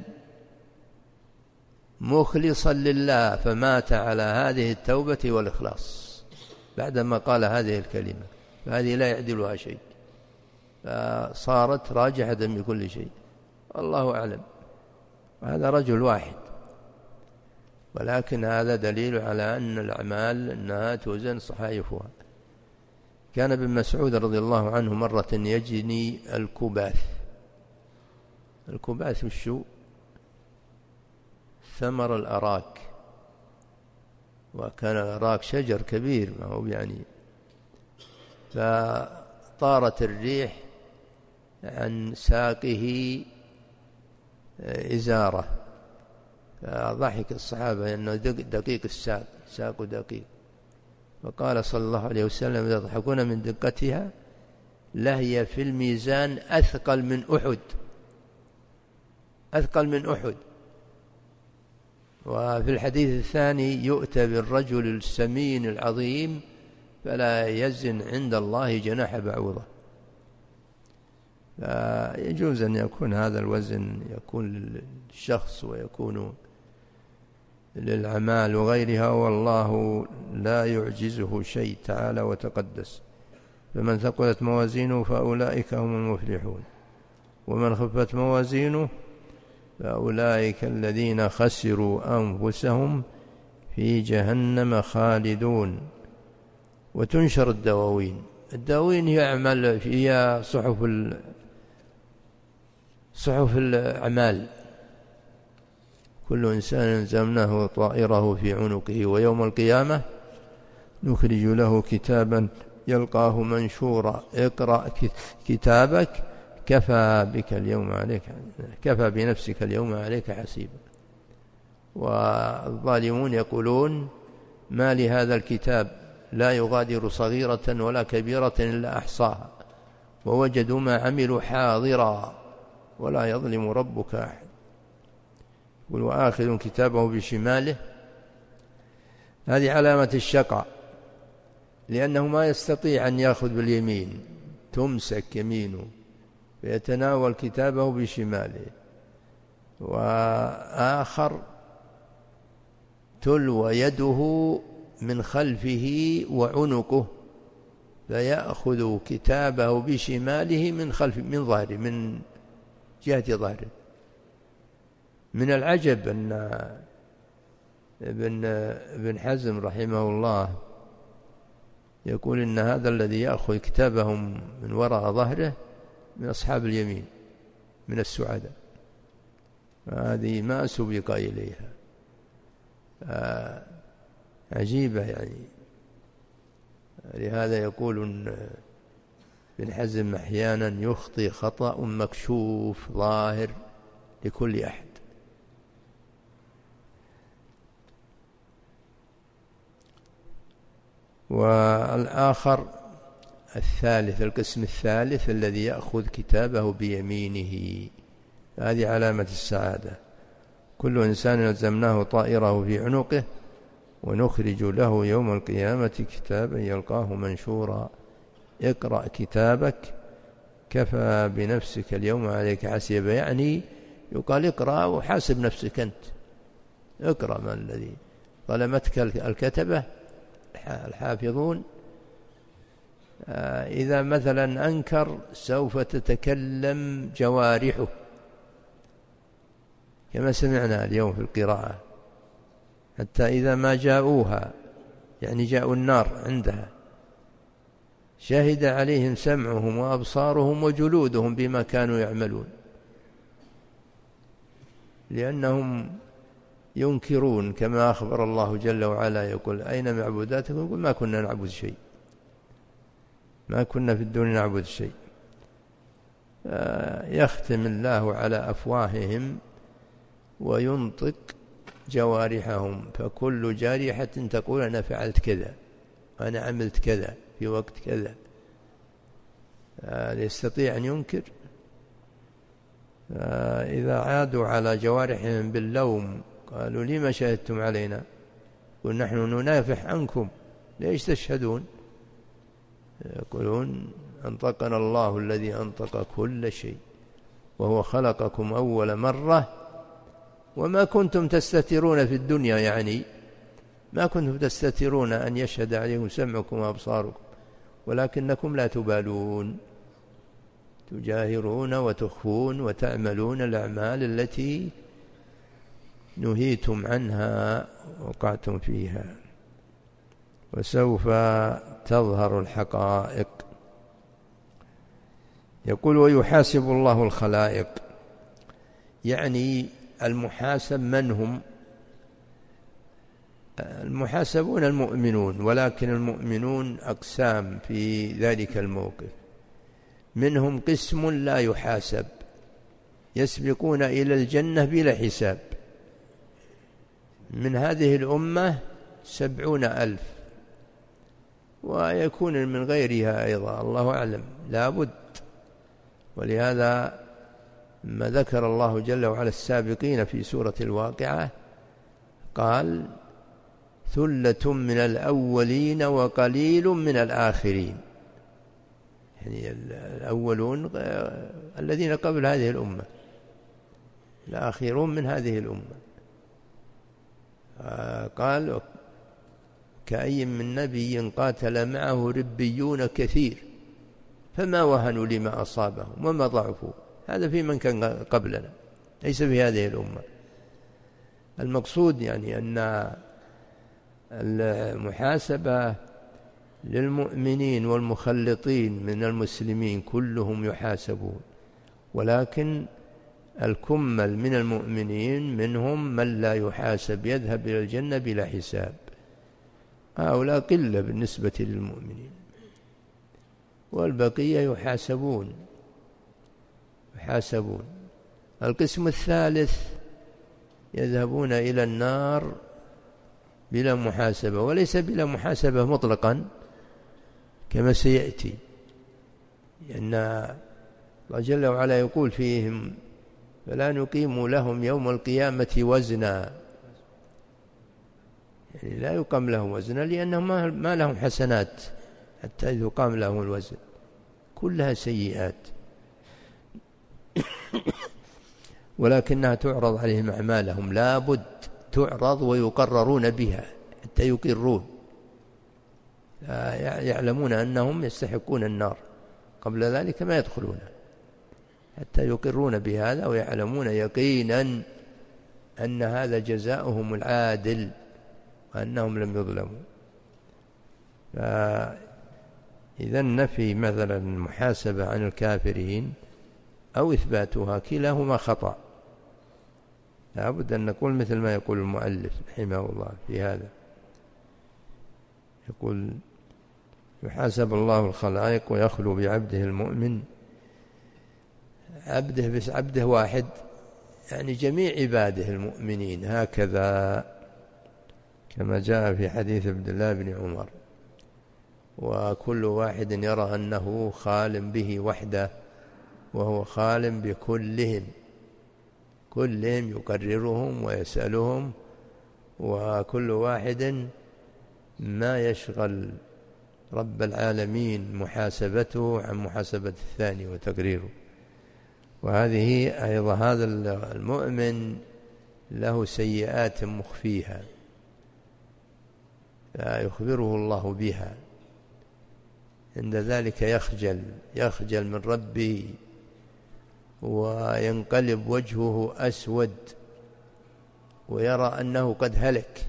مخلصا لله، فمات على هذه التوبة والإخلاص بعدما قال هذه الكلمة، فهذه لا يعدلها شيء، فصارت راجحة بكل شيء. الله أعلم. هذا رجل واحد، ولكن هذا دليل على أن الأعمال أنها توزن صحائفها. كان ابن مسعود رضي الله عنه مرة يجني الكباث. الكباث وشو؟ ثمر الأراك، وكان الأراك شجر كبير، ما هو يعني. فطارت الريح عن ساقه إزارة، فضحك الصحابة أنه دقيق الساق، ساق دقيق. فقال صلى الله عليه وسلم: يضحكون من دقتها، لهي في الميزان أثقل من أحد، أثقل من أحد. وفي الحديث الثاني: يؤتى بالرجل السمين العظيم فلا يزن عند الله جناح بعوضة. فيجوز أن يكون هذا الوزن يكون للشخص ويكون للأعمال وغيرها، والله لا يعجزه شيء تعالى وتقدس. فمن ثقلت موازينه فأولئك هم المفلحون، ومن خفت موازينه فأولئك الذين خسروا أنفسهم في جهنم خالدون. وتنشر الدواوين. الدواوين هي أعمال، هي صحف ال... صحف الأعمال. كل إنسان ألزمناه طائره في عنقه، ويوم القيامة نخرج له كتابا يلقاه منشورا: اقرأ كتابك كفى بك اليوم عليك كفى بنفسك اليوم عليك حسيبا. والظالمون يقولون: ما لهذا الكتاب لا يغادر صغيرة ولا كبيرة إلا أحصاها ووجدوا ما عملوا حاضرا ولا يظلم ربك أحد. يقول: وآخذ كتابه بشماله. هذه علامة الشقاء، لأنه ما يستطيع أن يأخذ باليمين، تمسك يمينه، فيتناول كتابه بشماله. وآخر تلوى يده من خلفه وعنقه، فيأخذ كتابه بشماله من خلف من ظهره، من جهة ظهره. من العجب أن ابن ابن حزم رحمه الله يقول إن هذا الذي يأخذ كتابهم من وراء ظهره من أصحاب اليمين، من السعداء. هذه ما سبق إليها. عجيبة يعني. لهذا يقول ابن حزم أحيانا يخطئ خطأ مكشوف ظاهر لكل أحد. والآخر الثالث، القسم الثالث الذي يأخذ كتابه بيمينه، هذه علامة السعادة. كل إنسان ألزمناه طائره في عنقه ونخرج له يوم القيامة كتابا يلقاه منشورا اقرأ كتابك كفى بنفسك اليوم عليك حسيبا. يعني يقال اقرأ وحاسب نفسك أنت، اقرأ ما الذي ظلمتك الكتبة الحافظون. إذا مثلا أنكر سوف تتكلم جوارحه كما سمعنا اليوم في القراءة، حتى إذا ما جاءوها يعني جاءوا النار عندها شهد عليهم سمعهم وأبصارهم وجلودهم بما كانوا يعملون، لأنهم ينكرون كما أخبر الله جل وعلا يقول أين معبوداتكم؟ يقول ما كنا نعبد شيء، ما كنا في الدنيا نعبد شيء. يختم الله على أفواههم وينطق جوارحهم، فكل جارحة تقول أنا فعلت كذا، أنا عملت كذا في وقت كذا. يستطيع أن ينكر؟ إذا عادوا على جوارحهم باللوم قالوا لما شهدتم علينا؟ قل نحن ننافح عنكم ليش تشهدون؟ يقولون أنطقنا الله الذي أنطق كل شيء وهو خلقكم أول مرة وما كنتم تستترون في الدنيا، يعني ما كنتم تستترون أن يشهد عليكم سمعكم وأبصاركم ولكنكم لا تبالون، تجاهرون وتخفون وتعملون الأعمال التي نهيتم عنها وقعتم فيها، وسوف تظهر الحقائق. يقول ويحاسب الله الخلائق، يعني المحاسب من هم؟ المحاسبون المؤمنون، ولكن المؤمنون أقسام في ذلك الموقف. منهم قسم لا يحاسب، يسبقون إلى الجنة بلا حساب. من هذه الأمة سبعون ألف، ويكون من غيرها أيضا الله أعلم، لا بد. ولهذا ما ذكر الله جل وعلا السابقين في سورة الواقعة قال ثلة من الأولين وقليل من الآخرين، يعني الأولون الذين قبل هذه الأمة، الآخرون من هذه الأمة. قال كأي من نبي قاتل معه ربيون كثير فما وهنوا لما أصابهم وما ضعفوا. هذا في من كان قبلنا، ليس في هذه الأمة. المقصود يعني أن المحاسبة للمؤمنين والمخلطين من المسلمين كلهم يحاسبون، ولكن الكمل من المؤمنين منهم من لا يحاسب يذهب إلى الجنة بلا حساب، هؤلاء قلة بالنسبة للمؤمنين، والبقية يحاسبون يحاسبون. القسم الثالث يذهبون إلى النار بلا محاسبة، وليس بلا محاسبة مطلقا كما سيأتي، لأن الله جل وعلا يقول فيهم فلا نقيم لهم يوم القيامة وزنا، يعني لا يقام لهم وزنا لأنهم ما لهم حسنات حتى يقام لهم الوزن، كلها سيئات، ولكنها تعرض عليهم أعمالهم، لا بد تعرض ويقررون بها حتى يقرون، يعلمون أنهم يستحقون النار، قبل ذلك ما يدخلون حتى يقرون بهذا ويعلمون يقينا أن هذا جزاؤهم العادل وأنهم لم يظلموا. فإذا نفي مثلا المحاسبة عن الكافرين أو إثباتها كلاهما خطأ، لابد أن نقول مثل ما يقول المؤلف رحمه الله في هذا، يقول يحاسب الله الخلائق ويخلو بعبده المؤمن. عبده بس عبده واحد، يعني جميع عباده المؤمنين، هكذا كما جاء في حديث عبد الله بن عمر. وكل واحد يرى أنه خال به وحده، وهو خال بكلهم، كلهم يقررهم ويسألهم، وكل واحد ما يشغل رب العالمين محاسبته عن محاسبة الثاني وتقريره. وهذه أيضا هذا المؤمن له سيئات مخفيها لا يخبره الله بها، عند ذلك يخجل يخجل من ربه وينقلب وجهه أسود ويرى أنه قد هلك.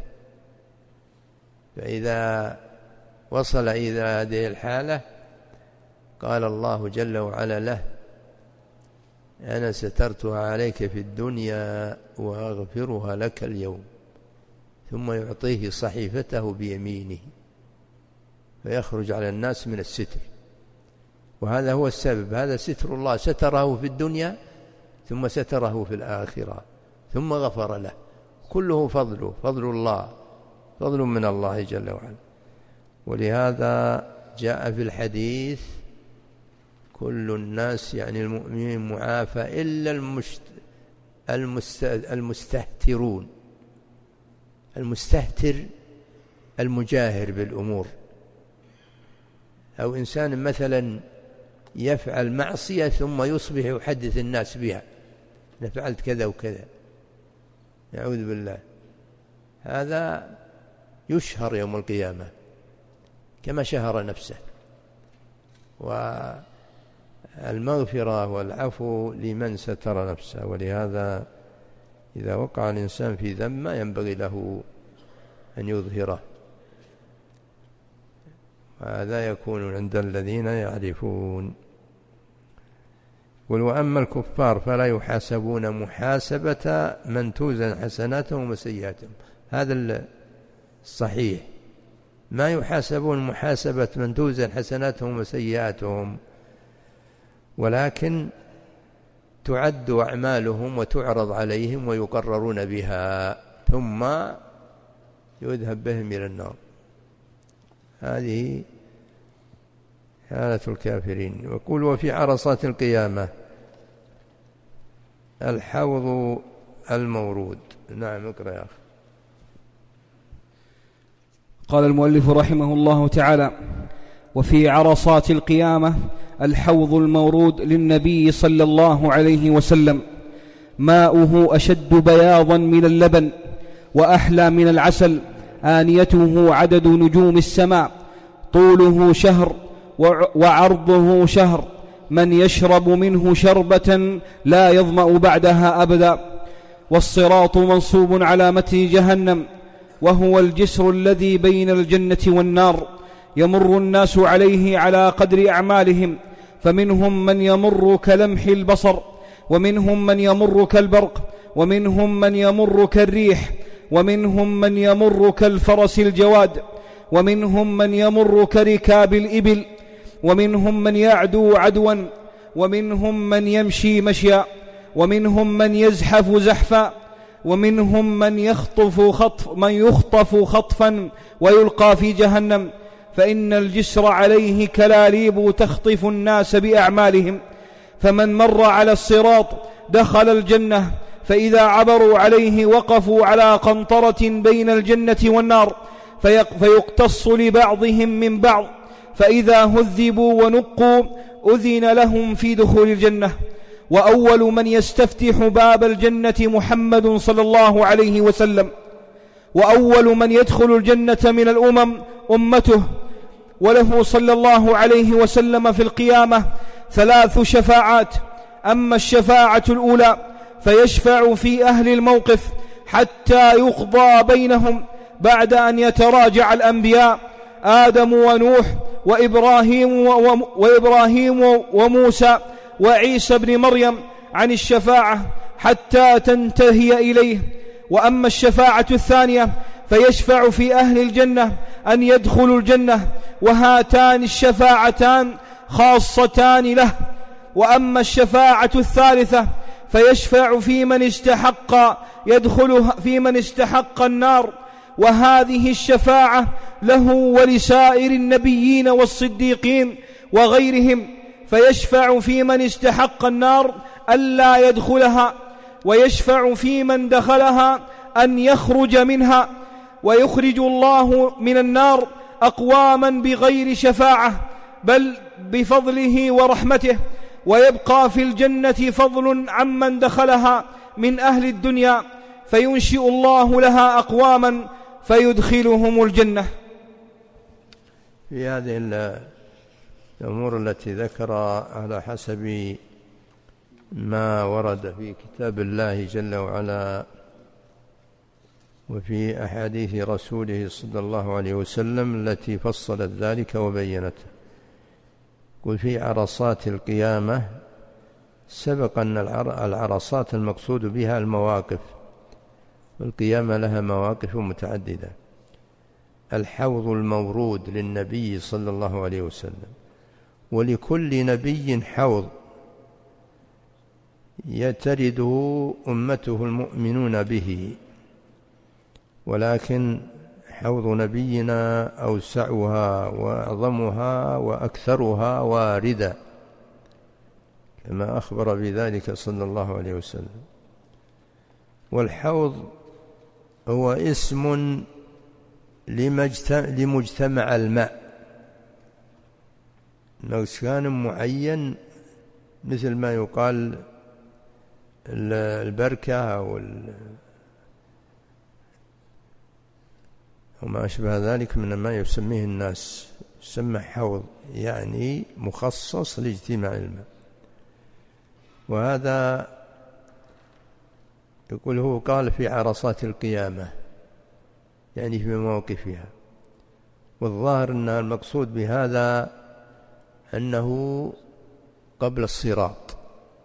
فإذا وصل إلى هذه الحالة قال الله جل وعلا له: أنا سترتها عليك في الدنيا وأغفرها لك اليوم. ثم يعطيه صحيفته بيمينه فيخرج على الناس من الستر. وهذا هو السبب، هذا ستر الله، ستره في الدنيا ثم ستره في الآخرة ثم غفر له. كله فضله، فضل الله، فضل من الله جل وعلا. ولهذا جاء في الحديث: كل الناس يعني المؤمنين معافى إلا المست... المست... المستهترون. المستهتر المجاهر بالأمور، أو إنسان مثلا يفعل معصية ثم يصبح يحدث الناس بها: أنا فعلت كذا وكذا، نعوذ بالله. هذا يشهر يوم القيامة كما شهر نفسه. والمغفرة والعفو لمن ستر نفسه. ولهذا إذا وقع الإنسان في ذنب ما ينبغي له أن يظهره، وهذا يكون عند الذين يعرفون. وأما الكفار فلا يحاسبون محاسبة من توزن حسناتهم وسيئاتهم. هذا الصحيح، ما يحاسبون محاسبة من توزن حسناتهم وسيئاتهم، ولكن تعد أعمالهم وتعرض عليهم ويقررون بها ثم يذهب بهم إلى النار. هذه حالة الكافرين. ويقول: وفي عرصات القيامة الحوض المورود. نعم، اقرأ يا أخي. قال المؤلف رحمه الله تعالى: وفي عرصات القيامة الحوض المورود للنبي صلى الله عليه وسلم، ماؤه أشد بياضا من اللبن وأحلى من العسل، آنيته عدد نجوم السماء، طوله شهر وعرضه شهر، من يشرب منه شربة لا يظمأ بعدها أبدا. والصراط منصوب على متن جهنم، وهو الجسر الذي بين الجنة والنار، يمر الناس عليه على قدر أعمالهم، فمنهم من يمر كلمح البصر، ومنهم من يمر كالبرق، ومنهم من يمر كالريح، ومنهم من يمر كالفرس الجواد، ومنهم من يمر كركاب الإبل، ومنهم من يعدو عدوا، ومنهم من يمشي مشيا، ومنهم من يزحف زحفا، ومنهم من يخطف خطف من يخطف خطفا ويلقى في جهنم، فإن الجسر عليه كلاليب تخطف الناس بأعمالهم. فمن مر على الصراط دخل الجنة، فإذا عبروا عليه وقفوا على قنطرة بين الجنة والنار، فيقتص لبعضهم من بعض، فإذا هذبوا ونقوا أذن لهم في دخول الجنة. وأول من يستفتح باب الجنة محمد صلى الله عليه وسلم، وأول من يدخل الجنة من الأمم أمته. وله صلى الله عليه وسلم في القيامة ثلاث شفاعات: أما الشفاعة الأولى فيشفع في أهل الموقف حتى يقضى بينهم بعد أن يتراجع الأنبياء آدم ونوح وإبراهيم, وإبراهيم وموسى وعيسى بن مريم عن الشفاعة، حتى تنتهي إليه. وأما الشفاعة الثانية فيشفع في أهل الجنة أن يدخلوا الجنة، وهاتان الشفاعتان خاصتان له. وأما الشفاعة الثالثة فيشفع في من استحق يدخل في من استحق النار، وهذه الشفاعة له ولسائر النبيين والصديقين وغيرهم. فيشفع في من استحق النار ألا يدخلها، ويشفع في من دخلها أن يخرج منها، ويخرج الله من النار أقواما بغير شفاعة بل بفضله ورحمته، ويبقى في الجنة فضل عمن دخلها من أهل الدنيا، فينشئ الله لها أقواما فيدخلهم الجنة. في هذه الأمور التي ذكر على حسب ما ورد في كتاب الله جل وعلا وفي أحاديث رسوله صلى الله عليه وسلم التي فصلت ذلك وبينته. قل في عرصات القيامة، سبق أن العرصات المقصود بها المواقف، والقيامة لها مواقف متعددة. الحوض المورود للنبي صلى الله عليه وسلم، ولكل نبي حوض يترده أمته المؤمنون به، ولكن حوض نبينا أوسعها وأعظمها وأكثرها واردة، كما أخبر بذلك صلى الله عليه وسلم. والحوض هو اسم لمجتمع الماء، مكان معين، مثل ما يقال البركة أو وما أشبه ذلك من ما يسميه الناس، يسمى حوض، يعني مخصص لاجتماع الماء. وهذا يقول هو قال في عرصات القيامة، يعني في مواقفها. والظاهر أن المقصود بهذا أنه قبل الصراط،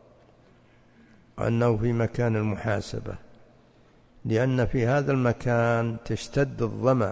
وأنه في مكان المحاسبة، لأن في هذا المكان تشتد الظمأ،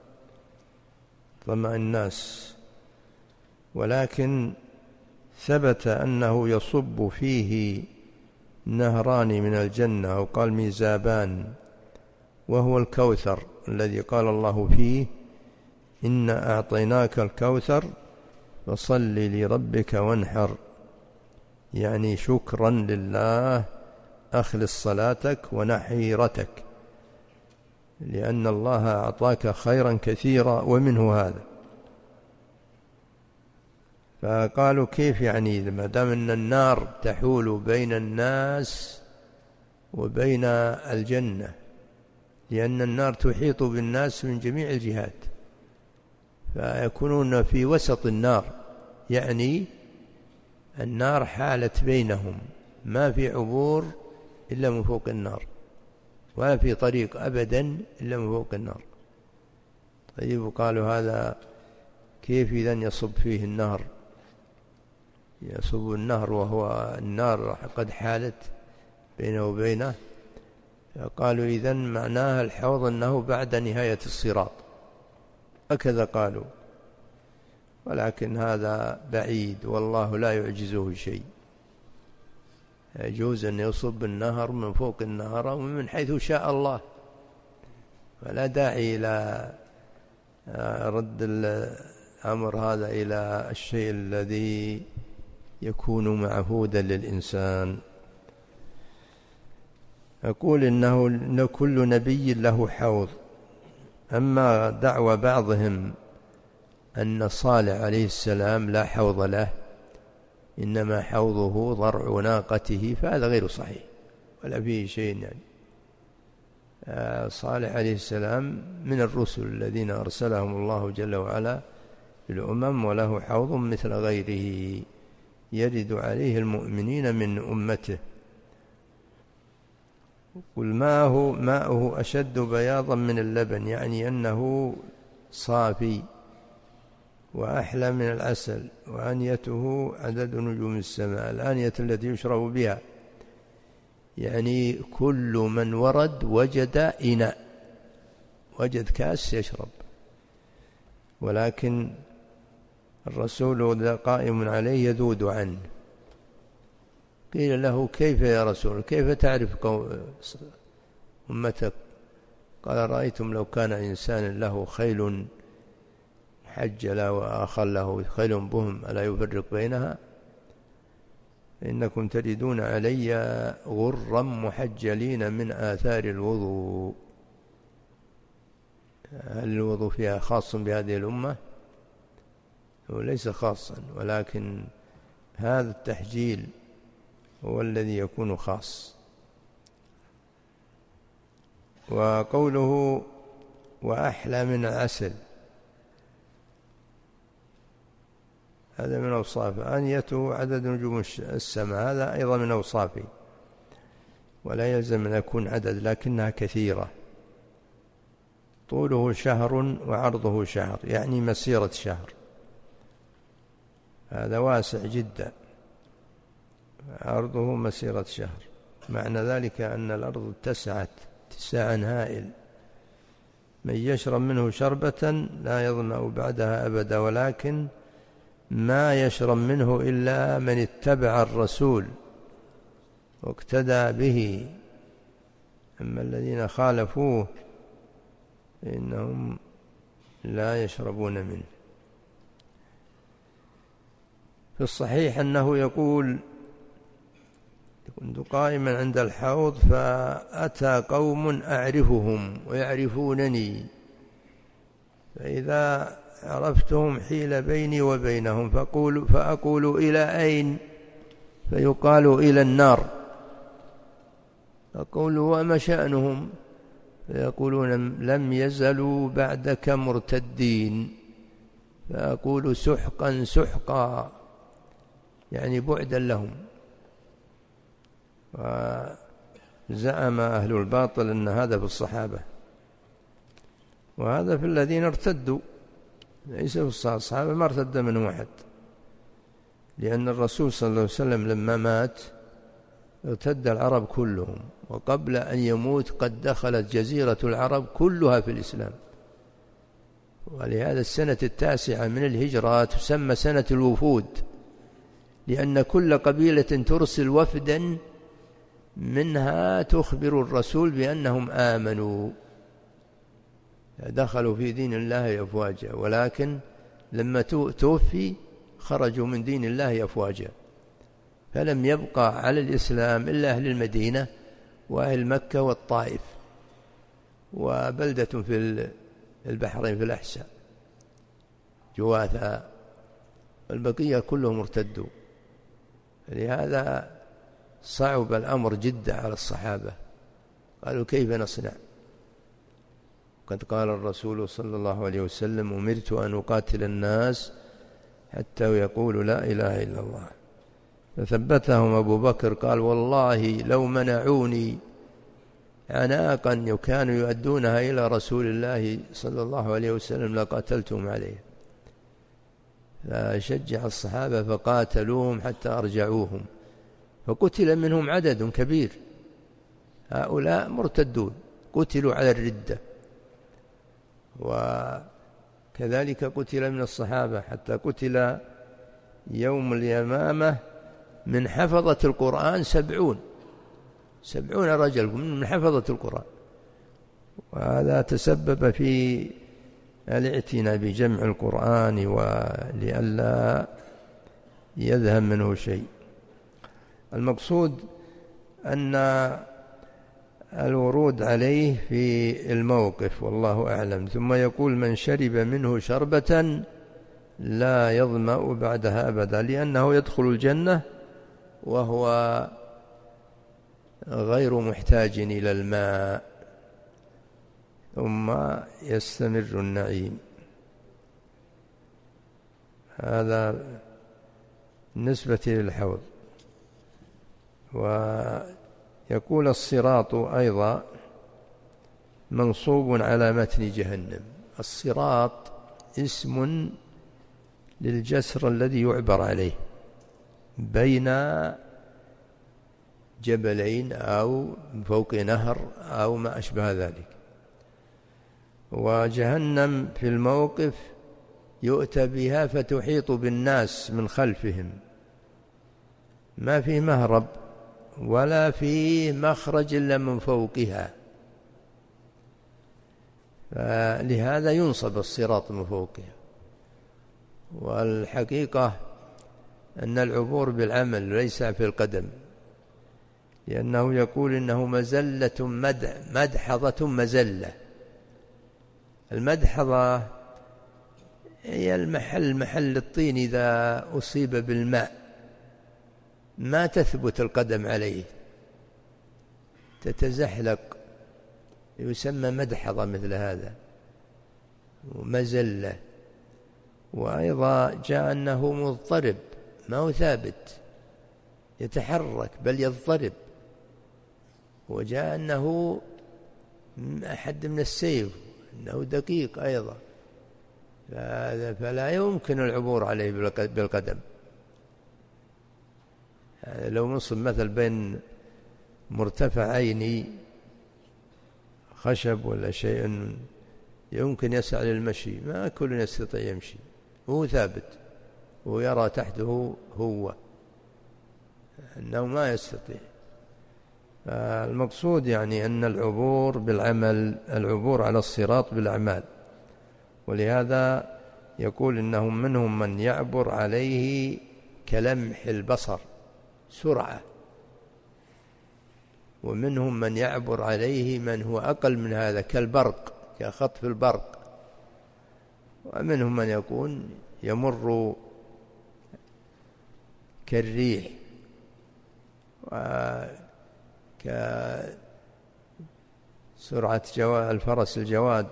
ظمأ الناس، ولكن ثبت أنه يصب فيه نهران من الجنة، أو قال ميزابان، وهو الكوثر الذي قال الله فيه: إنا أعطيناك الكوثر فصل لربك وانحر، يعني شكرا لله أخلص صلاتك ونحيرتك، لأن الله أعطاك خيرا كثيرا ومنه هذا. فقالوا كيف يعني ما دام أن النار تحول بين الناس وبين الجنة، لأن النار تحيط بالناس من جميع الجهات، فيكونون في وسط النار، يعني النار حالت بينهم، ما في عبور إلا من فوق النار، ولا في طريق أبدا إلا من فوق النار. طيب، وقالوا هذا كيف إذن يصب فيه النهر؟ يصب النهر وهو النار قد حالت بينه وبينه. قالوا إذن معناها الحوض أنه بعد نهاية الصراط، هكذا قالوا، ولكن هذا بعيد، والله لا يعجزه شيء. يجوز أن يصب النهر من فوق النهر ومن حيث شاء الله، فلا داعي إلى رد الأمر هذا إلى الشيء الذي يكون معهودا للإنسان. أقول إنه إن كل نبي له حوض. أما دعوى بعضهم أن صالح عليه السلام لا حوض له، إنما حوضه ضرع ناقته، فهذا غير صحيح ولا فيه شيء. يعني صالح عليه السلام من الرسل الذين أرسلهم الله جل وعلا للأمم، وله حوض مثل غيره يرد عليه المؤمنين من أمته. قل ماءه ماءه أشد بياضا من اللبن، يعني أنه صافي وأحلى من العسل، وآنيته عدد نجوم السماء، الآنية التي يشرب بها. يعني كل من ورد وجد إناء، وجد كاس يشرب، ولكن الرسول قائم عليه يذود عنه. قيل له: كيف يا رسول، كيف تعرف أمتك؟ قال: رأيتم لو كان إنسان له خيل محجلة وآخر له خيل بهم ألا يفرق بينها؟ إنكم تجدون علي غرا محجلين من آثار الوضوء. هل الوضوء فيها خاص بهذه الأمة؟ وليس خاصا، ولكن هذا التحجيل هو الذي يكون خاص. وقوله: وأحلى من العسل، هذا من أوصافه. أنيته عدد نجوم السماء، هذا أيضا من أوصافه، ولا يلزم أن يكون عدد، لكنها كثيرة. طوله شهر وعرضه شهر، يعني مسيرة شهر، هذا واسع جدا. عرضه مسيرة شهر، معنى ذلك أن الأرض اتسعت اتساعا هائل. من يشرب منه شربة لا يظمأ بعدها أبدا، ولكن ما يشرب منه إلا من اتبع الرسول واقتدى به. أما الذين خالفوه إنهم لا يشربون منه. في الصحيح أنه يقول: كنت قائما عند الحوض فأتى قوم أعرفهم ويعرفونني، فإذا عرفتهم حيل بيني وبينهم، فأقول, فأقول إلى أين؟ فيقال: إلى النار. أقول: وما شأنهم؟ فيقولون: لم يزلوا بعدك مرتدين. فأقول: سحقا سحقا، يعني بعدا لهم. وزعم أهل الباطل أن هذا في الصحابة، وهذا في الذين ارتدوا، ليس في الصحابة، ما ارتد منهم أحد، لأن الرسول صلى الله عليه وسلم لما مات ارتد العرب كلهم، وقبل أن يموت قد دخلت جزيرة العرب كلها في الإسلام. ولهذا السنة التاسعة من الهجرة تسمى سنة الوفود، لأن كل قبيلة ترسل وفدا منها تخبر الرسول بأنهم آمنوا، دخلوا في دين الله أفواجا، ولكن لما توفي خرجوا من دين الله أفواجا، فلم يبقى على الإسلام إلا أهل المدينة وأهل مكة والطائف وبلدة في البحرين في الأحساء جواثا، البقية كلهم ارتدوا. لهذا صعب الأمر جدا على الصحابة، قالوا: كيف نصنع؟ قد قال الرسول صلى الله عليه وسلم: أمرت أن أقاتل الناس حتى يقولوا لا إله إلا الله. فثبتهم أبو بكر قال: والله لو منعوني عناقا كانوا يؤدونها إلى رسول الله صلى الله عليه وسلم لقاتلتهم عليه. فشجع الصحابة فقاتلوهم حتى أرجعوهم، فقتل منهم عدد كبير، هؤلاء مرتدون قتلوا على الردة. وكذلك قتل من الصحابة، حتى قتل يوم اليمامة من حفظة القرآن سبعون سبعون رجل من حفظة القرآن، وهذا تسبب في الاعتناء بجمع القرآن ولئلا يذهب منه شيء. المقصود أن الورود عليه في الموقف، والله أعلم. ثم يقول: من شرب منه شربة لا يظمأ بعدها أبدا، لأنه يدخل الجنة وهو غير محتاج إلى الماء، ثم يستمر النعيم. هذا بالنسبة للحوض. ويقول: الصراط أيضا منصوب على متن جهنم. الصراط اسم للجسر الذي يعبر عليه بين جبلين أو فوق نهر أو ما أشبه ذلك. وجهنم في الموقف يؤتى بها فتحيط بالناس من خلفهم، ما في مهرب ولا في مخرج إلا من فوقها، فلهذا ينصب الصراط من فوقها. والحقيقة أن العبور بالعمل ليس في القدم، لأنه يقول إنه مزلة مدحضة مزلة. المدحضة هي المحل محل الطين إذا أصيب بالماء ما تثبت القدم عليه، تتزحلق، يسمى مدحضة مثل هذا ومزلة. وأيضا جاء أنه مضطرب، ما هو ثابت، يتحرك بل يضطرب. وجاء أنه أحد من السيف، أنه دقيق أيضا، فلا يمكن العبور عليه بالقدم. لو نصب مثل بين مرتفعين خشب ولا شيء يمكن يسع للمشي، ما كل يستطيع يمشي، هو ثابت ويرى تحته هو أنه ما يستطيع. المقصود يعني أن العبور بالعمل، العبور على الصراط بالأعمال. ولهذا يقول إنهم منهم من يعبر عليه كلمح البصر سرعة، ومنهم من يعبر عليه من هو أقل من هذا كالبرق، كخطف البرق. ومنهم من يكون يمر كالريح وكسرعة الفرس الجواد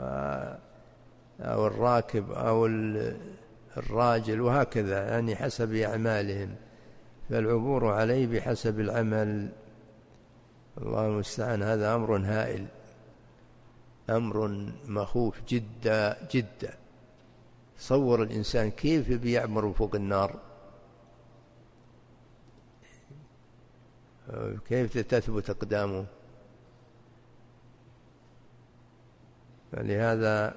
أو الراكب أو الراجل، وهكذا، يعني حسب أعمالهم، فالعبور عليه بحسب العمل. الله المستعان. هذا أمر هائل، أمر مخوف جدا جدا. تصور الإنسان كيف بيعمر فوق النار، كيف تثبت أقدامه. فلهذا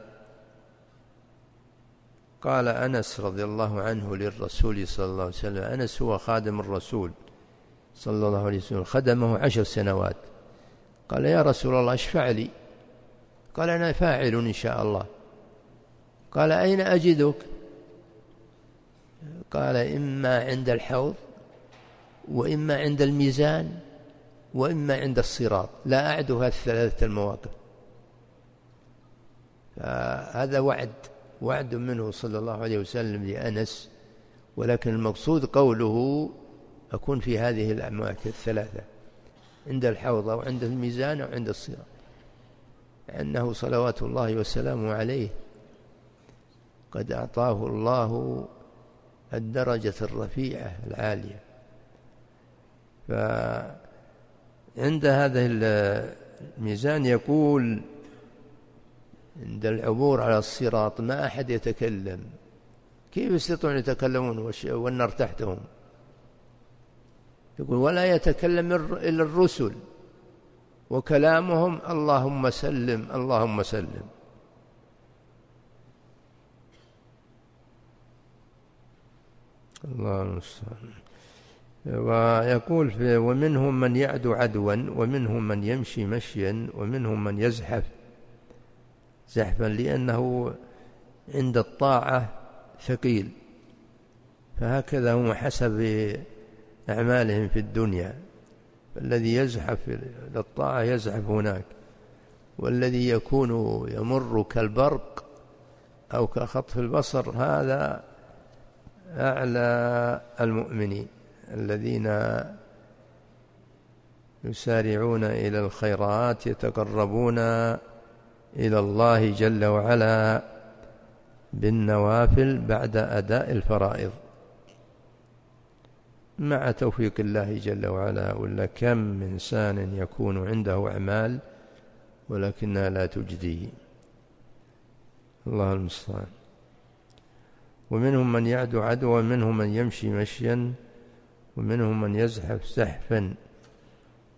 قال أنس رضي الله عنه للرسول صلى الله عليه وسلم، أنس هو خادم الرسول صلى الله عليه وسلم، خدمه عشر سنوات. قال يا رسول الله اشفع لي. قال أنا فاعل إن شاء الله. قال أين أجدك؟ قال إما عند الحوض، وإما عند الميزان، وإما عند الصراط، لا أعدها الثلاثة المواقف. فهذا وعد وعد منه صلى الله عليه وسلم لأنس، ولكن المقصود قوله أكون في هذه الأماكن الثلاثة، عند الحوض أو عند الميزان أو عند الصراط، لأنه صلوات الله وسلامه عليه قد أعطاه الله الدرجة الرفيعة العالية. فعند هذا الميزان يقول عند العبور على الصراط ما أحد يتكلم. كيف يستطيعون يتكلمون والنار تحتهم؟ يقول ولا يتكلم إلا الرسل، وكلامهم اللهم سلم اللهم سلم. الله المستعان. ويقول ومنهم من يعدو عدوا، ومنهم من يمشي مشيا، ومنهم من يزحف زحفا، لأنه عند الطاعة ثقيل، فهكذا هم حسب أعمالهم في الدنيا. فالذي يزحف للطاعة يزحف هناك، والذي يكون يمر كالبرق أو كخطف البصر هذا أعلى المؤمنين الذين يسارعون إلى الخيرات، يتقربون إلى الله جل وعلا بالنوافل بعد أداء الفرائض مع توفيق الله جل وعلا. ولا كم من إنسان يكون عنده أعمال ولكنها لا تجديه. الله المستعان. ومنهم من يعدو عدوا، ومنهم من يمشي مشيا، ومنهم من يزحف زحفا.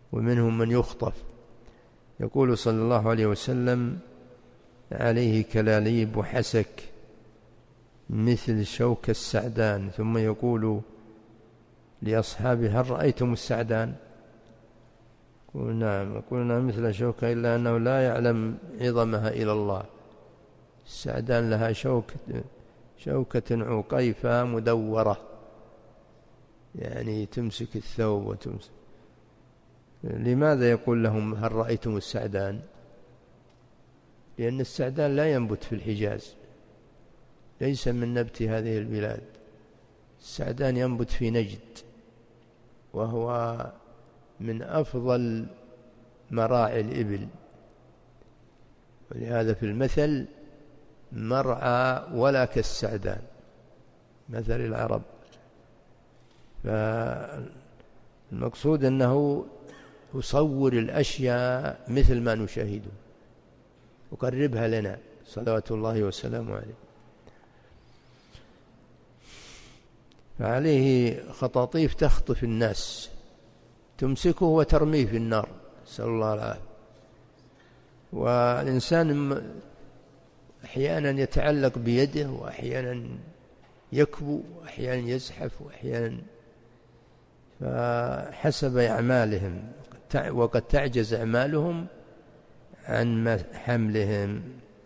ومنهم من يخطف. يقول صلى الله عليه وسلم: عليه كلاليب وحسك مثل شوك السعدان. ثم يقول لأصحابه: هل رأيتم السعدان؟ قلنا نعم. قلنا: مثل شوكة، إلا أنه لا يعلم عظمها إلى الله. السعدان لها شوكة شوكة عقيفة مدورة، يعني تمسك الثوب وتمسك. لماذا يقول لهم: هل رأيتم السعدان؟ لأن السعدان لا ينبت في الحجاز، ليس من نبت هذه البلاد. السعدان ينبت في نجد، وهو من أفضل مراعي الإبل، ولهذا في المثل: مرعى ولا كالسعدان، مثل العرب. فالمقصود أنه يصور الأشياء مثل ما نشاهده، وقربها لنا صلوات الله وسلامه عليه. فعليه خطاطيف تخطف الناس، تمسكه وترميه في النار، نسأل الله العافية. والإنسان أحيانا يتعلق بيده، وأحيانا يكبو، وأحيانا يزحف، وأحيانا فحسب أعمالهم، وقد تعجز أعمالهم عن حملهم.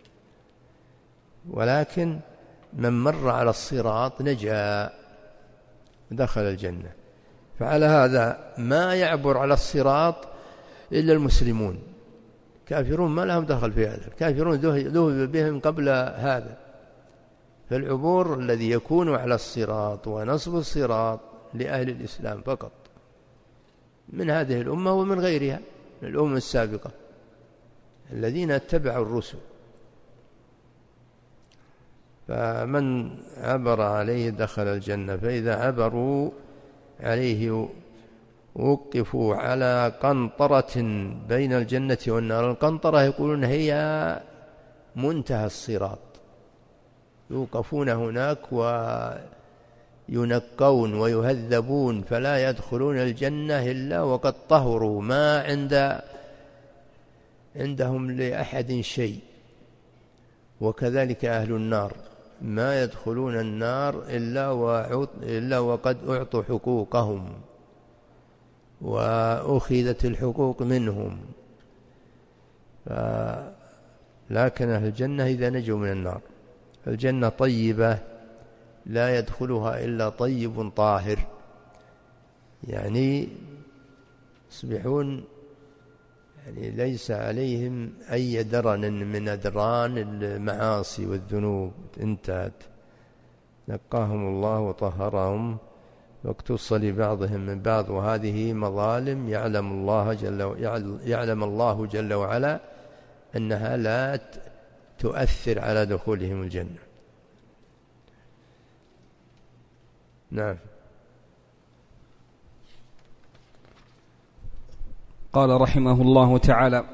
ولكن من مر على الصراط نجا ودخل الجنة. فعلى هذا ما يعبر على الصراط إلا المسلمون، كافرون ما لهم دخل في هذا، الكافرون ذهب بهم قبل هذا. فالعبور الذي يكون على الصراط ونصب الصراط لأهل الإسلام فقط، من هذه الأمة ومن غيرها من الأمم السابقة الذين اتبعوا الرسل. فمن عبر عليه دخل الجنة. فإذا عبروا عليه وقفوا على قنطرة بين الجنة والنار. القنطرة يقولون هي منتهى الصراط، يوقفون هناك وينقون ويهذبون، فلا يدخلون الجنة إلا وقد طهروا، ما عند عندهم لأحد شيء. وكذلك أهل النار ما يدخلون النار إلا, إلا وقد أعطوا حقوقهم وأخذت الحقوق منهم. لكن أهل الجنة إذا نجوا من النار، الجنة طيبة لا يدخلها إلا طيب طاهر، يعني يصبحون يعني ليس عليهم أي درن من أدران المعاصي والذنوب، انتهت، نقاهم الله وطهرهم واقتص لبعضهم من بعض. وهذه مظالم يعلم الله جل يعلم الله جل وعلا أنها لا تؤثر على دخولهم الجنة. نعم. قال رحمه الله تعالى: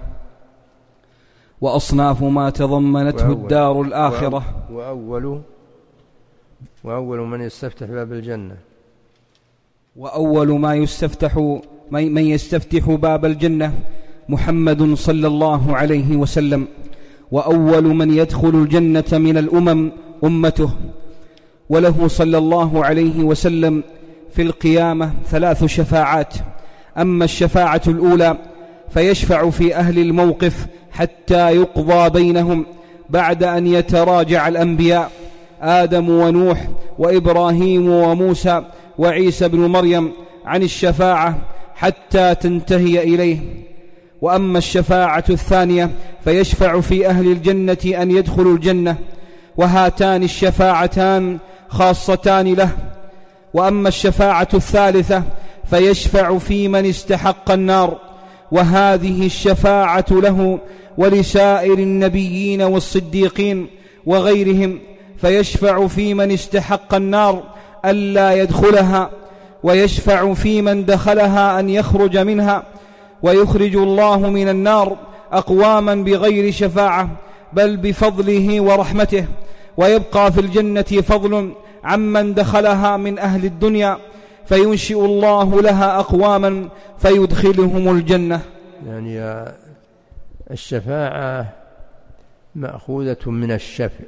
وأصناف ما تضمنته وأول الدار الآخرة. وأول وأول من يستفتح باب الجنة وأول ما يستفتح من يستفتح باب الجنة محمد صلى الله عليه وسلم، وأول من يدخل الجنة من الأمم أمته. وله صلى الله عليه وسلم في القيامة ثلاث شفاعات. أما الشفاعة الأولى فيشفع في أهل الموقف حتى يقضى بينهم بعد أن يتراجع الأنبياء آدم ونوح وإبراهيم وموسى وعيسى بن مريم عن الشفاعة حتى تنتهي إليه. وأما الشفاعة الثانية فيشفع في أهل الجنة أن يدخلوا الجنة، وهاتان الشفاعتان خاصتان له. وأما الشفاعة الثالثة فيشفع في من استحق النار، وهذه الشفاعة له ولسائر النبيين والصديقين وغيرهم. فيشفع في من استحق النار ألا يدخلها، ويشفع في من دخلها أن يخرج منها. ويخرج الله من النار أقواما بغير شفاعة بل بفضله ورحمته، ويبقى في الجنة فضل عمن دخلها من أهل الدنيا. فينشئ الله لها أقواما فيدخلهم الجنة. يعني الشفاعة مأخوذة من الشفع،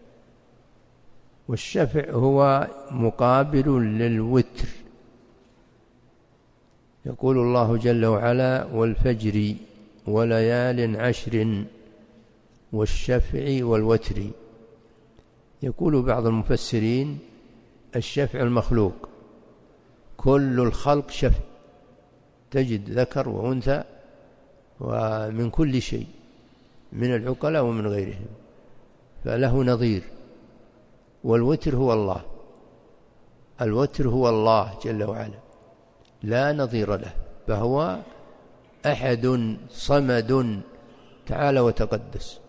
والشفع هو مقابل للوتر. يقول الله جل وعلا: والفجر وليال عشر والشفع والوتر. يقول بعض المفسرين: الشفع المخلوق، كل الخلق شفع، تجد ذكر وأنثى ومن كل شيء، من العقلاء ومن غيرهم، فله نظير. والوتر هو الله، الوتر هو الله جل وعلا، لا نظير له، فهو أحد صمد تعالى وتقدس.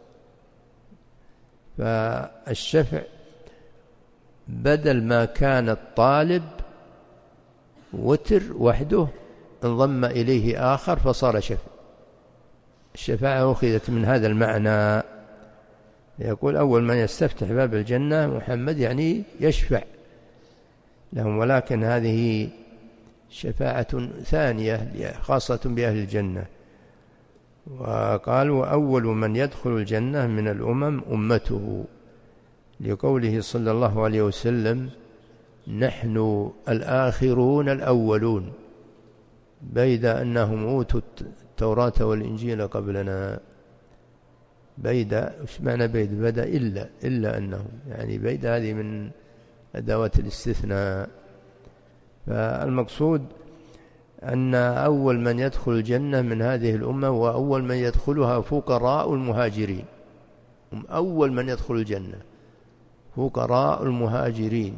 فالشفع بدل ما كان الطالب وتر وحده انضم إليه آخر فصار شفع. الشفاعة أخذت من هذا المعنى. يقول: أول من يستفتح باب الجنة محمد، يعني يشفع لهم، ولكن هذه شفاعة ثانية خاصة بأهل الجنة. وقال: وأول من يدخل الجنة من الأمم أمته، لقوله صلى الله عليه وسلم: نحن الآخرون الأولون، بيد أنهم أوتوا التوراة والإنجيل قبلنا. بيد، وش معنى بيد؟ بدا إلا إلا أنهم، يعني بيد هذه من أدوات الاستثناء. فالمقصود أن أول من يدخل الجنة من هذه الأمة، وأول من يدخلها فقراء المهاجرين. هم أول من يدخل الجنة فقراء المهاجرين،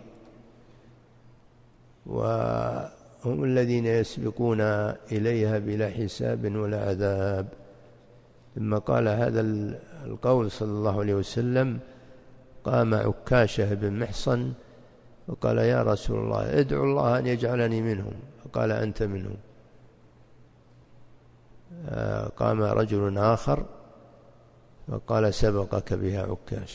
وهم الذين يسبقون إليها بلا حساب ولا عذاب. ثم قال هذا القول صلى الله عليه وسلم، قام عكاشة بن محصن وقال: يا رسول الله، ادعو الله أن يجعلني منهم. فقال: أنت منهم. قام رجل آخر وقال: سبقك بها عكاش.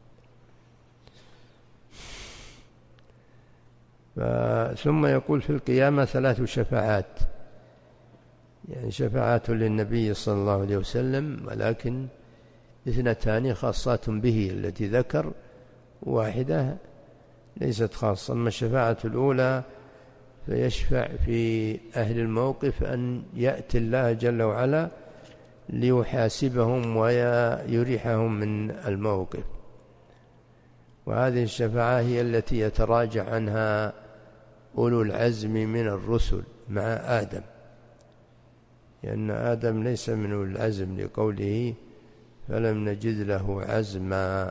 ثم يقول: في القيامة ثلاث شفاعات، يعني شفاعات للنبي صلى الله عليه وسلم، ولكن اثنتان خاصات به التي ذكر، واحدة ليست خاصة. أما الشفاعة الأولى فيشفع في أهل الموقف أن يأتي الله جل وعلا ليحاسبهم ويريحهم من الموقف. وهذه الشفاعة هي التي يتراجع عنها أولو العزم من الرسل مع آدم، لأن آدم ليس من أولو العزم، لقوله: فلم نجد له عزما.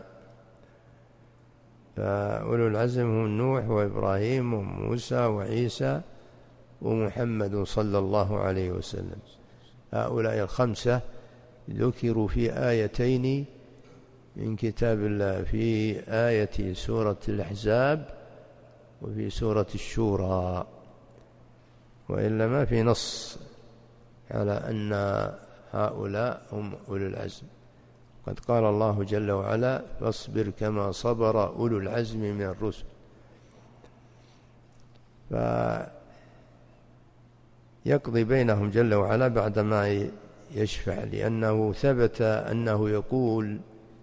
فأولو العزم هم نوح وإبراهيم وموسى وعيسى ومحمد صلى الله عليه وسلم. هؤلاء الخمسة ذكروا في آيتين من كتاب الله، في آية سورة الأحزاب وفي سورة الشورى، وإلا ما في نص على أن هؤلاء هم أولو العزم. قد قال الله جل وعلا: فاصبر كما صبر أولو العزم من الرسل. فيقضي بينهم جل وعلا بعدما يشفع، لأنه ثبت أنه يقول: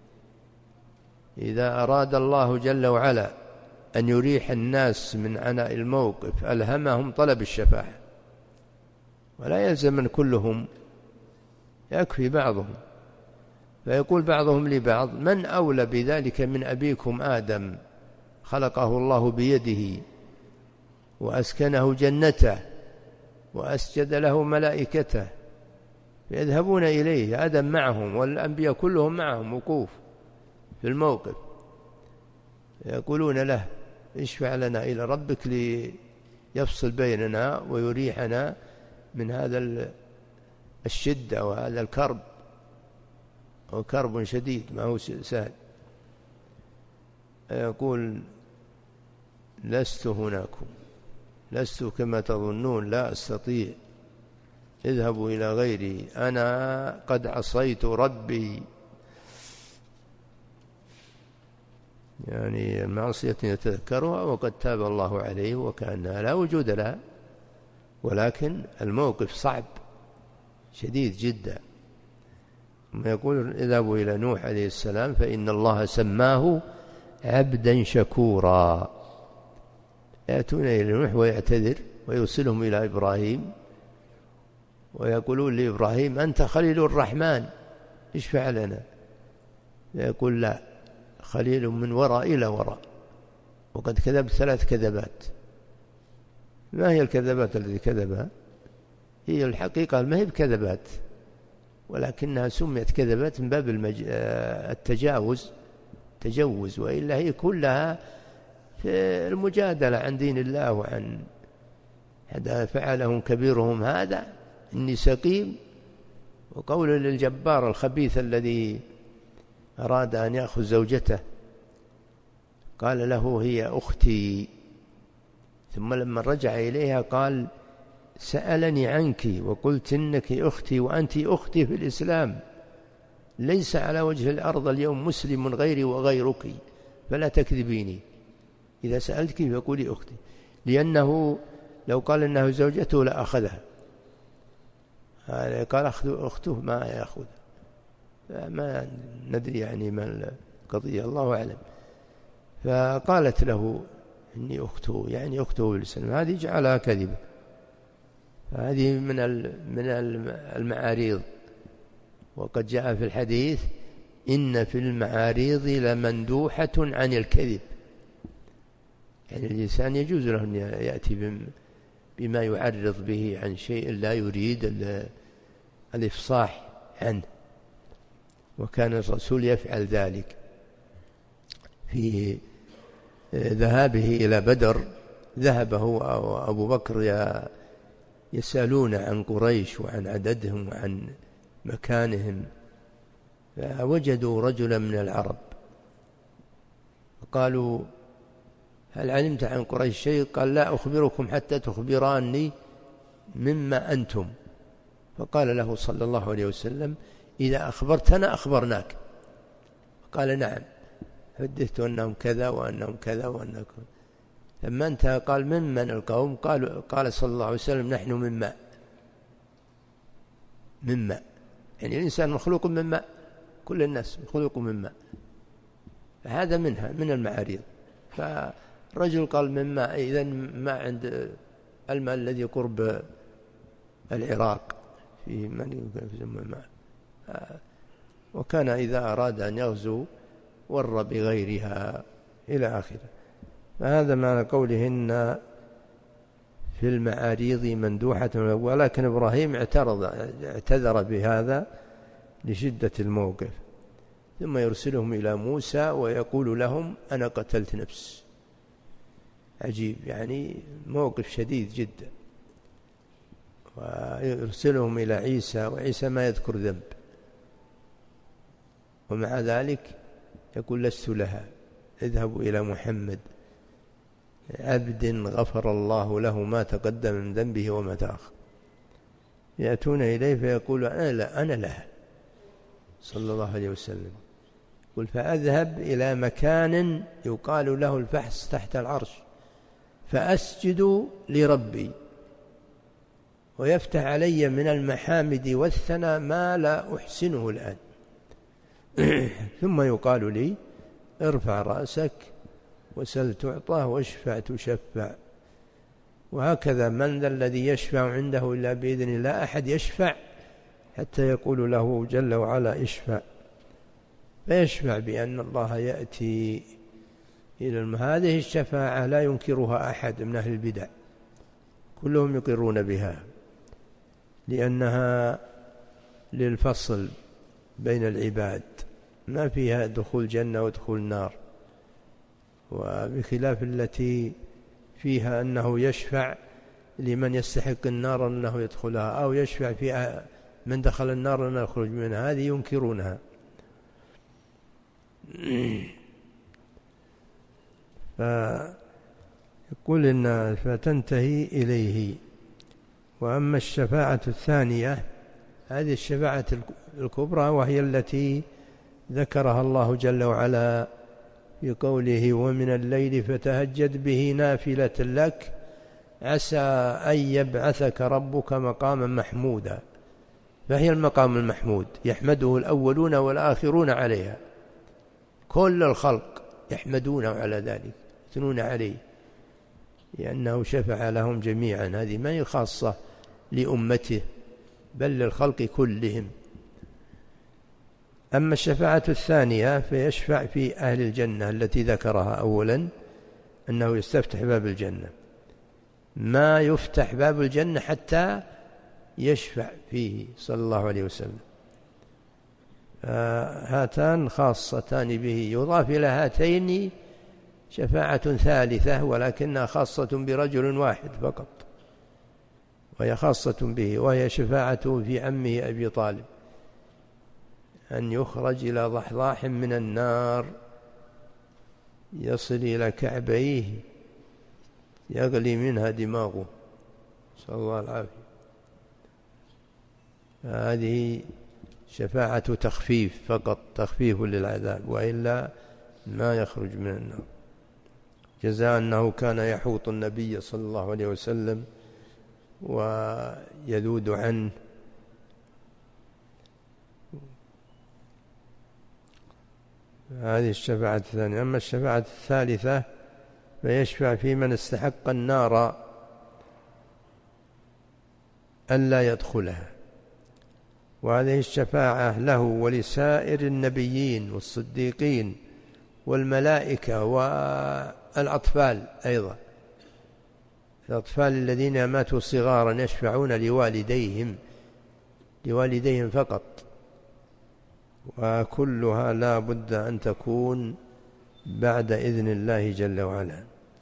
إذا أراد الله جل وعلا أن يريح الناس من عناء الموقف ألهمهم طلب الشفاعة، ولا يلزم من كلهم، يكفي بعضهم. فيقول بعضهم لبعض: من أولى بذلك من أبيكم آدم، خلقه الله بيده وأسكنه جنته وأسجد له ملائكته، فيذهبون إليه، آدم معهم والأنبياء كلهم معهم وقوف في الموقف، يقولون له: اشفع لنا إلى ربك ليفصل بيننا ويريحنا من هذا الشدة وهذا الكرب، وكرب شديد ما هو سهل. يقول: لست هناكم، لست كما تظنون، لا أستطيع، اذهبوا إلى غيري، أنا قد عصيت ربي. يعني معصية يتذكرها وقد تاب الله عليه وكأنها لا وجود لها، ولكن الموقف صعب شديد جدا. ثم يقول اذهبوا إلى نوح عليه السلام فإن الله سماه عبدا شكورا. يأتون إلى نوح ويعتذر ويرسلهم إلى إبراهيم ويقولون لإبراهيم أنت خليل الرحمن اشفع لنا، يقول لا، خليل من وراء إلى وراء، وقد كذب ثلاث كذبات. ما هي الكذبات التي كذبها؟ هي الحقيقة ما هي بكذبات، ولكنها سميت كذبات من باب المج... التجاوز تجوز، وإلا هي كلها في المجادلة عن دين الله وعن هذا فعلهم كبيرهم هذا إني سقيم، وقول للجبار الخبيث الذي أراد أن يأخذ زوجته قال له هي أختي، ثم لما رجع إليها قال سألني عنك وقلت إنك أختي وأنت أختي في الإسلام، ليس على وجه الأرض اليوم مسلم غيري وغيرك، فلا تكذبيني، إذا سألتك فقولي أختي، لأنه لو قال إنه زوجته لأخذها، قال أخته ما يأخذ، ما ندري يعني ما القضية الله أعلم. فقالت له إني أخته، يعني أخته بالإسلام، هذه جعلها كذبة. هذه من من المعاريض، وقد جاء في الحديث إن في المعاريض لمندوحة عن الكذب، يعني الإنسان يجوز له أن يأتي بما يعرض به عن شيء لا يريد الإفصاح عنه، وكان الرسول يفعل ذلك في ذهابه إلى بدر. ذهب هو أبو بكر يسألون عن قريش وعن عددهم وعن مكانهم، فوجدوا رجلا من العرب فقالوا هل علمت عن قريش شيء؟ قال لا أخبركم حتى تخبراني مما أنتم. فقال له صلى الله عليه وسلم إذا أخبرتنا أخبرناك. قال نعم، حدثت أنهم كذا وأنهم كذا وأنهم. لما انتهى قال ممن القوم؟ قال قال صلى الله عليه وسلم نحن من ماء، من ماء، يعني الإنسان مخلوق من ماء، كل الناس مخلوق من ماء، فهذا منها من المعاريض. فرجل قال من ماء، إذن ما عند الماء الذي قرب العراق في من يسمى ماء، وكان إذا أراد أن يغزو ور بغيرها إلى آخره. فهذا معنى قولهن في المعاريض مندوحة، ولكن إبراهيم اعترض اعتذر بهذا لشدة الموقف. ثم يرسلهم إلى موسى ويقول لهم أنا قتلت نفس. عجيب، يعني موقف شديد جدا. ويرسلهم إلى عيسى، وعيسى ما يذكر ذنب، ومع ذلك يقول لست لها، اذهبوا إلى محمد عبد غفر الله له ما تقدم من ذنبه وما تأخر. يأتون إليه فيقول أنا لا أنا لها صلى الله عليه وسلم. قل فأذهب إلى مكان يقال له الفحص تحت العرش فأسجد لربي ويفتح علي من المحامد والثنى ما لا أحسنه الآن. ثم يقال لي ارفع رأسك وسل تعطى واشفع تشفع. وهكذا من ذا الذي يشفع عنده إلا بإذن الله، أحد يشفع حتى يقول له جل وعلا اشفع، فيشفع بأن الله يأتي إلى الم... هذه الشفاعة لا ينكرها أحد من أهل البدع، كلهم يقرون بها، لأنها للفصل بين العباد، ما فيها دخول جنة ودخول نار، وبخلاف التي فيها أنه يشفع لمن يستحق النار أنه يدخلها، أو يشفع فيها من دخل النار أنه يخرج منها، هذه ينكرونها. فيقول إن فتنتهي إليه. وأما الشفاعة الثانية هذه الشفاعة الكبرى، وهي التي ذكرها الله جل وعلا في قوله ومن الليل فتهجد به نافلة لك عسى أن يبعثك ربك مقاما محمودا. فهي المقام المحمود يحمده الأولون والآخرون عليها، كل الخلق يحمدونه على ذلك، يثنون عليه لأنه شفع لهم جميعا. هذه ما هي خاصة لأمته بل للخلق كلهم. أما الشفاعة الثانية فيشفع في أهل الجنة التي ذكرها أولا، أنه يستفتح باب الجنة، ما يفتح باب الجنة حتى يشفع فيه صلى الله عليه وسلم. هاتان خاصتان به، يضاف إلى هاتين شفاعة ثالثة ولكنها خاصة برجل واحد فقط، وهي خاصة به، وهي شفاعته في عمه أبي طالب، أن يخرج إلى ضحضاح من النار يصل إلى كعبيه يغلي منها دماغه، صلى الله العافية. هذه شفاعة تخفيف فقط، تخفيف للعذاب، وإلا ما يخرج من النار، جزاء أنه كان يحوط النبي صلى الله عليه وسلم ويذود عنه. هذه الشفاعة الثانية. أما الشفاعة الثالثة فيشفع في من استحق النار ألا يدخلها، وهذه الشفاعة له ولسائر النبيين والصديقين والملائكة والأطفال أيضا. الأطفال الذين ماتوا صغارا يشفعون لوالديهم لوالديهم فقط، وكلها لا بد أن تكون بعد إذن الله جل وعلا.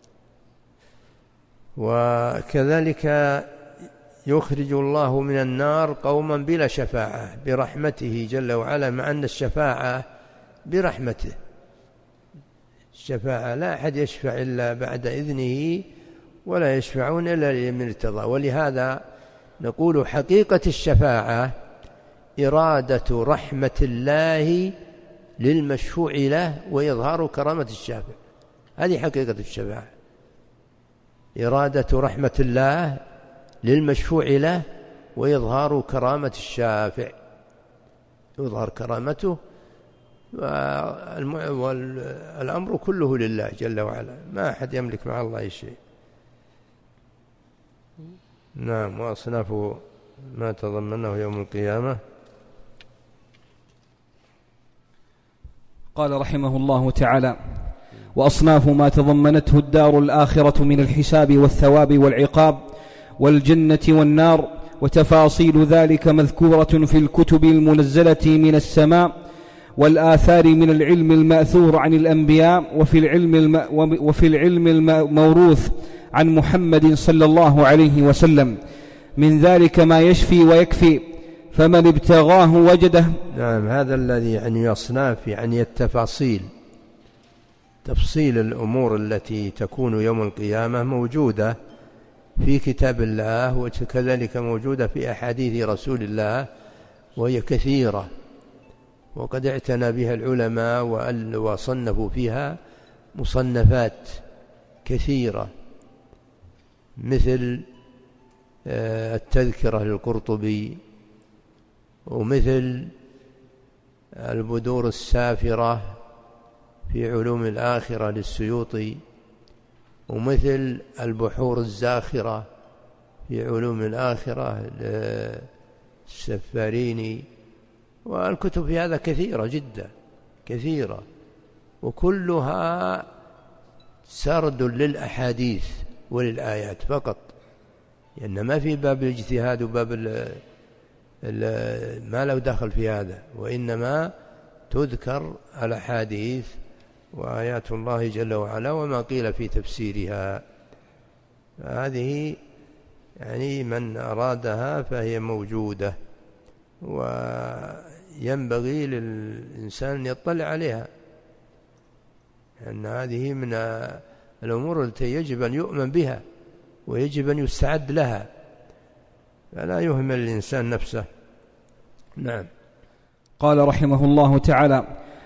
وكذلك يخرج الله من النار قوما بلا شفاعة برحمته جل وعلا، مع أن الشفاعة برحمته، الشفاعة لا أحد يشفع إلا بعد إذنه ولا يشفعون إلا لمن ارتضى. ولهذا نقول حقيقة الشفاعة إرادة رحمة الله للمشفوع له وإظهار كرامة الشافع، هذه حقيقة الشفاعة، إرادة رحمة الله للمشفوع له وإظهار كرامة الشافع، يظهر كرامته، والأمر كله لله جل وعلا، ما أحد يملك مع الله شيء. نعم. وأصناف ما تضمنه يوم القيامة. قال رحمه الله تعالى: وأصناف ما تضمنته الدار الآخرة من الحساب والثواب والعقاب والجنة والنار، وتفاصيل ذلك مذكورة في الكتب المنزلة من السماء والآثار من العلم المأثور عن الأنبياء، وفي العلم الم... وفي العلم الموروث عن محمد صلى الله عليه وسلم، من ذلك ما يشفي ويكفي، فمن ابتغاه وجده. نعم. هذا الذي يعني أصناف، يعني التفاصيل، تفصيل الأمور التي تكون يوم القيامة موجودة في كتاب الله، وكذلك موجودة في أحاديث رسول الله، وهي كثيرة، وقد اعتنى بها العلماء وصنفوا فيها مصنفات كثيرة، مثل التذكرة للقرطبي، ومثل البدور السافرة في علوم الآخرة للسيوطي، ومثل البحور الزاخرة في علوم الآخرة للسفاريني. والكتب في هذا كثيرة جدا، كثيرة، وكلها سرد للأحاديث وللآيات فقط، لأن ما في باب الاجتهاد وباب ال ال ما له دخل في هذا، وإنما تذكر الأحاديث وآيات الله جل وعلا وما قيل في تفسيرها. هذه يعني من أرادها فهي موجودة، وينبغي للإنسان أن يطلع عليها، لأن هذه من الأمور التي يجب أن يؤمن بها ويجب أن يستعد لها، فلا يهمل الإنسان نفسه. نعم. قال رحمه الله تعالى: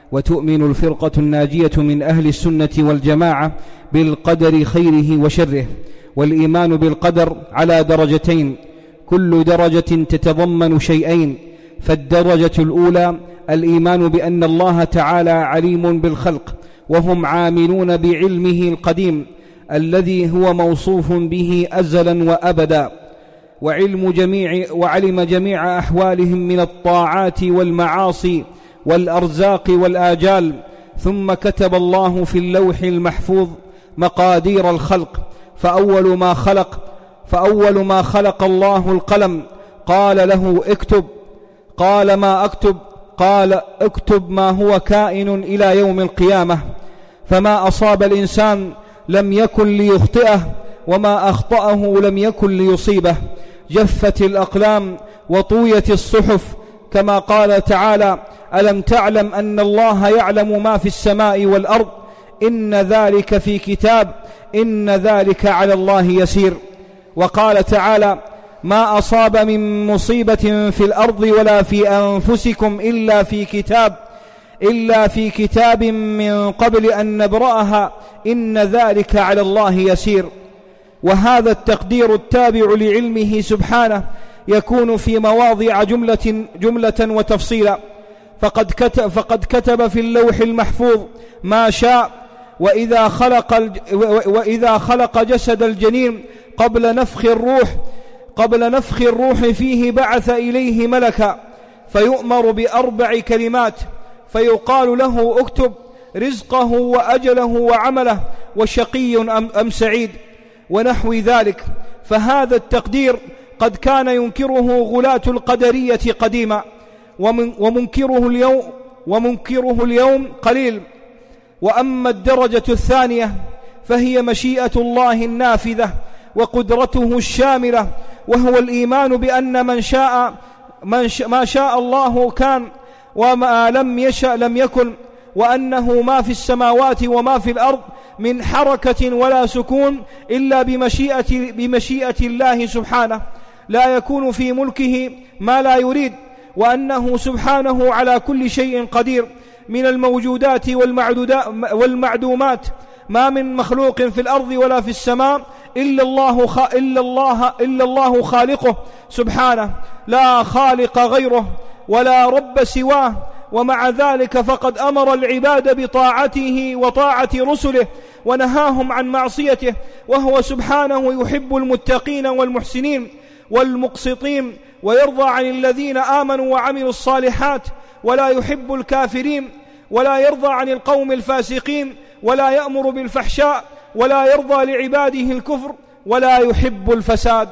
وتؤمن الفرقة الناجية من أهل السنة والجماعة بالقدر خيره وشره. والإيمان بالقدر على درجتين، كل درجة تتضمن شيئين. فالدرجة الأولى الإيمان بأن الله تعالى عليم بالخلق، وهم عاملون بعلمه القديم الذي هو موصوف به أزلا وأبدا، وعلم جميع وعلم جميع أحوالهم من الطاعات والمعاصي والأرزاق والآجال. ثم كتب الله في اللوح المحفوظ مقادير الخلق، فأول ما خلق فأول ما خلق الله القلم، قال له اكتب، قال ما أكتب؟ قال اكتب ما هو كائن إلى يوم القيامة. فما أصاب الإنسان لم يكن ليخطئه، وما أخطأه لم يكن ليصيبه. جفت الأقلام وطويت الصحف، كما قال تعالى: ألم تعلم أن الله يعلم ما في السماء والأرض، إن ذلك في كتاب، إن ذلك على الله يسير. وقال تعالى: ما أصاب من مصيبة في الأرض ولا في أنفسكم إلا في كتاب إلا في كتاب من قبل أن نبرأها، إن ذلك على الله يسير. وهذا التقدير التابع لعلمه سبحانه يكون في مواضع جملة, جملة وتفصيلا. فقد كتب, فقد كتب في اللوح المحفوظ ما شاء، وإذا خلق, وإذا خلق جسد الجنين قبل نفخ الروح قبل نفخ الروح فيه بعث إليه ملكا، فيؤمر بأربع كلمات، فيقال له اكتب رزقه وأجله وعمله وشقي أم سعيد ونحو ذلك. فهذا التقدير قد كان ينكره غلاة القدرية قديما، ومنكره اليوم, ومنكره اليوم قليل. وأما الدرجة الثانية فهي مشيئة الله النافذة وقدرته الشاملة، وهو الإيمان بأن من شاء من ش... ما شاء الله كان، وما لم يشأ لم يكن، وأنه ما في السماوات وما في الأرض من حركة ولا سكون إلا بمشيئة, بمشيئة الله سبحانه، لا يكون في ملكه ما لا يريد، وأنه سبحانه على كل شيء قدير من الموجودات والمعدومات. ما من مخلوق في الأرض ولا في السماء إلا الله, خ... إلا الله, إلا الله خالقه سبحانه، لا خالق غيره ولا رب سواه. ومع ذلك فقد أمر العباد بطاعته وطاعة رسله، ونهاهم عن معصيته، وهو سبحانه يحب المتقين والمحسنين والمقسطين، ويرضى عن الذين آمنوا وعملوا الصالحات، ولا يحب الكافرين، ولا يرضى عن القوم الفاسقين، ولا يأمر بالفحشاء، ولا يرضى لعباده الكفر، ولا يحب الفساد.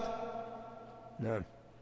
نعم.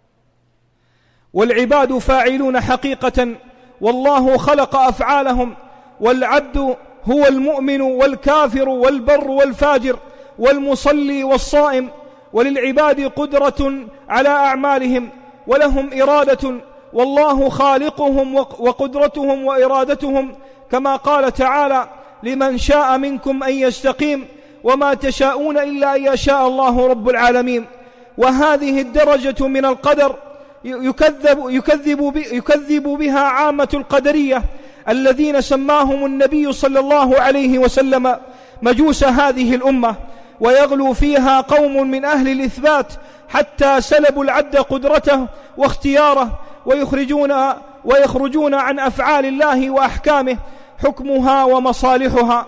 والعباد فاعلون حقيقة، والله خلق أفعالهم، والعبد هو المؤمن والكافر والبر والفاجر والمصلي والصائم. وللعباد قدرة على أعمالهم، ولهم إرادة، والله خالقهم وقدرتهم وإرادتهم، كما قال تعالى: لمن شاء منكم أن يستقيم، وما تشاءون إلا أن يشاء الله رب العالمين. وهذه الدرجة من القدر يكذب, يكذب, يكذب بها عامة القدرية الذين سماهم النبي صلى الله عليه وسلم مجوس هذه الأمة، ويغلو فيها قوم من أهل الإثبات حتى سلبوا العبد قدرته واختياره، ويخرجون, ويخرجون عن أفعال الله وأحكامه حكمها ومصالحها.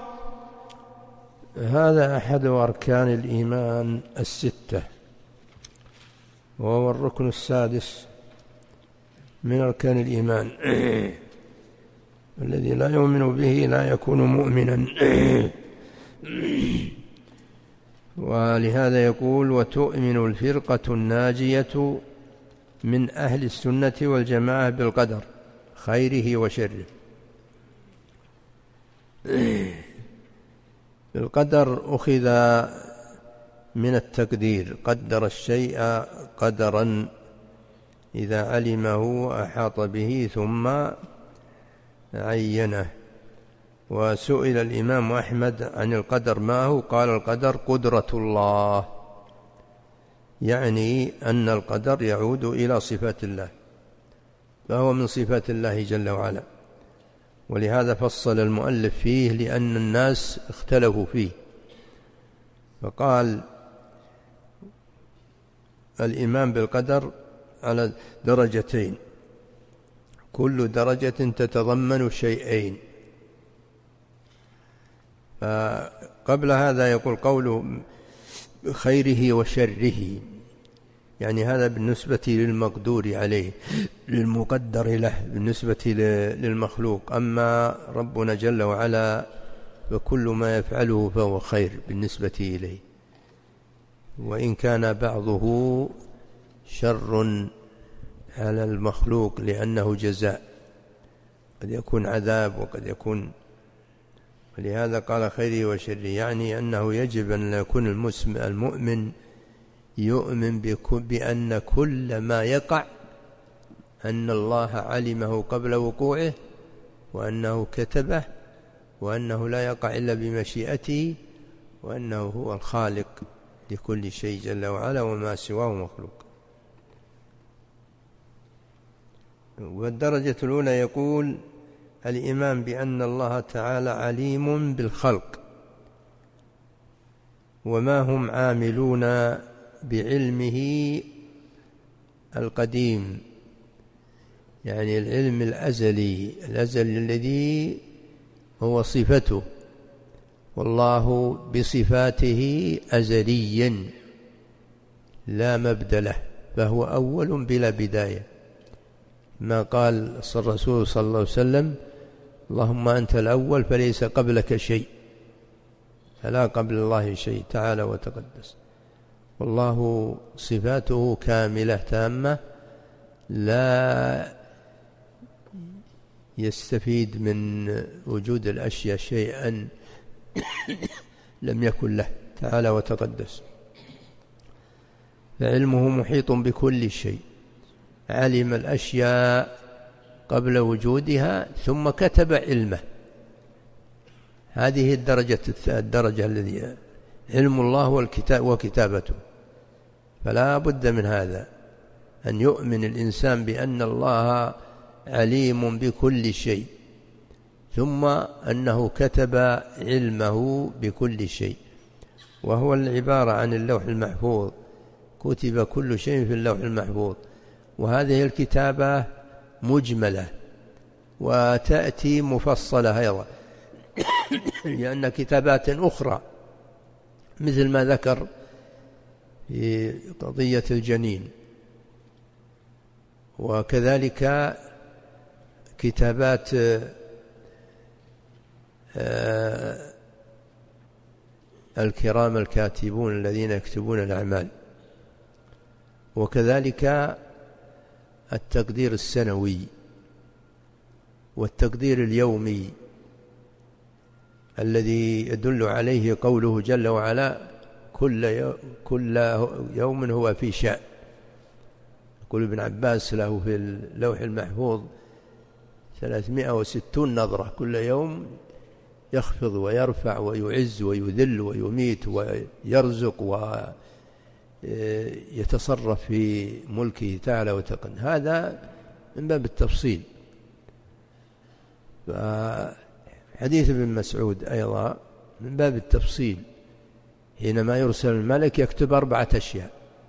هذا أحد أركان الإيمان الستة، وهو الركن السادس من أركان الإيمان. الذي لا يؤمن به لا يكون مؤمنا. ولهذا يقول: وتؤمن الفرقة الناجية من أهل السنة والجماعة بالقدر خيره وشره. القدر أخذ من التقدير، قدر الشيء قدرا إذا علمه وأحاط به ثم عينه. وسئل الإمام أحمد عن القدر ما هو، قال: القدر قدرة الله، يعني أن القدر يعود إلى صفات الله، فهو من صفات الله جل وعلا. ولهذا فصل المؤلف فيه لأن الناس اختلفوا فيه، فقال الإيمان بالقدر على درجتين، كل درجة تتضمن شيئين. فقبل هذا يقول قوله خيره وشره، يعني هذا بالنسبة للمقدور عليه للمقدر له بالنسبة للمخلوق، أما ربنا جل وعلا فكل ما يفعله فهو خير بالنسبة إليه، وإن كان بعضه شر على المخلوق لأنه جزاء، قد يكون عذاب وقد يكون، ولهذا قال خيره وشره، يعني أنه يجب أن يكون المؤمن يؤمن بأن كل ما يقع أن الله علمه قبل وقوعه، وأنه كتبه، وأنه لا يقع إلا بمشيئته، وأنه هو الخالق لكل شيء جل وعلا وما سواه مخلوق. والدرجة الأولى يقول الإيمان بأن الله تعالى عليم بالخلق وما هم عاملون بعلمه القديم، يعني العلم الأزلي الأزلي الذي هو صفته، والله بصفاته أزلي لا مبدأ له، فهو أول بلا بداية، ما قال الرسول صلى الله عليه وسلم اللهم أنت الأول فليس قبلك شيء، فلا قبل الله شيء تعالى وتقدس، والله صفاته كاملة تامة لا يستفيد من وجود الأشياء شيئا لم يكن له تعالى وتقدس، فعلمه محيط بكل شيء، علم الأشياء قبل وجودها ثم كتب علمه، هذه الدرجة الدرجة الذي علم الله والكتاب وكتابته. فلا بد من هذا، أن يؤمن الإنسان بأن الله عليم بكل شيء، ثم أنه كتب علمه بكل شيء، وهو العبارة عن اللوح المحفوظ، كتب كل شيء في اللوح المحفوظ، وهذه الكتابة مجملة وتأتي مفصلة أيضا لأن كتابات أخرى مثل ما ذكر في قضية الجنين، وكذلك كتابات الكرام الكاتبون الذين يكتبون الأعمال، وكذلك التقدير السنوي والتقدير اليومي الذي يدل عليه قوله جل وعلا كل كل يوم هو في شأن. يقول ابن عباس له في اللوح المحفوظ ثلاثمائة وستون نظرة، كل يوم يخفض ويرفع ويعز ويذل ويميت ويرزق ويتصرف في ملكه تعالى وتقن، هذا من باب التفصيل. حديث ابن مسعود أيضا من باب التفصيل، حينما يرسل الملك يكتب أربعة أشياء،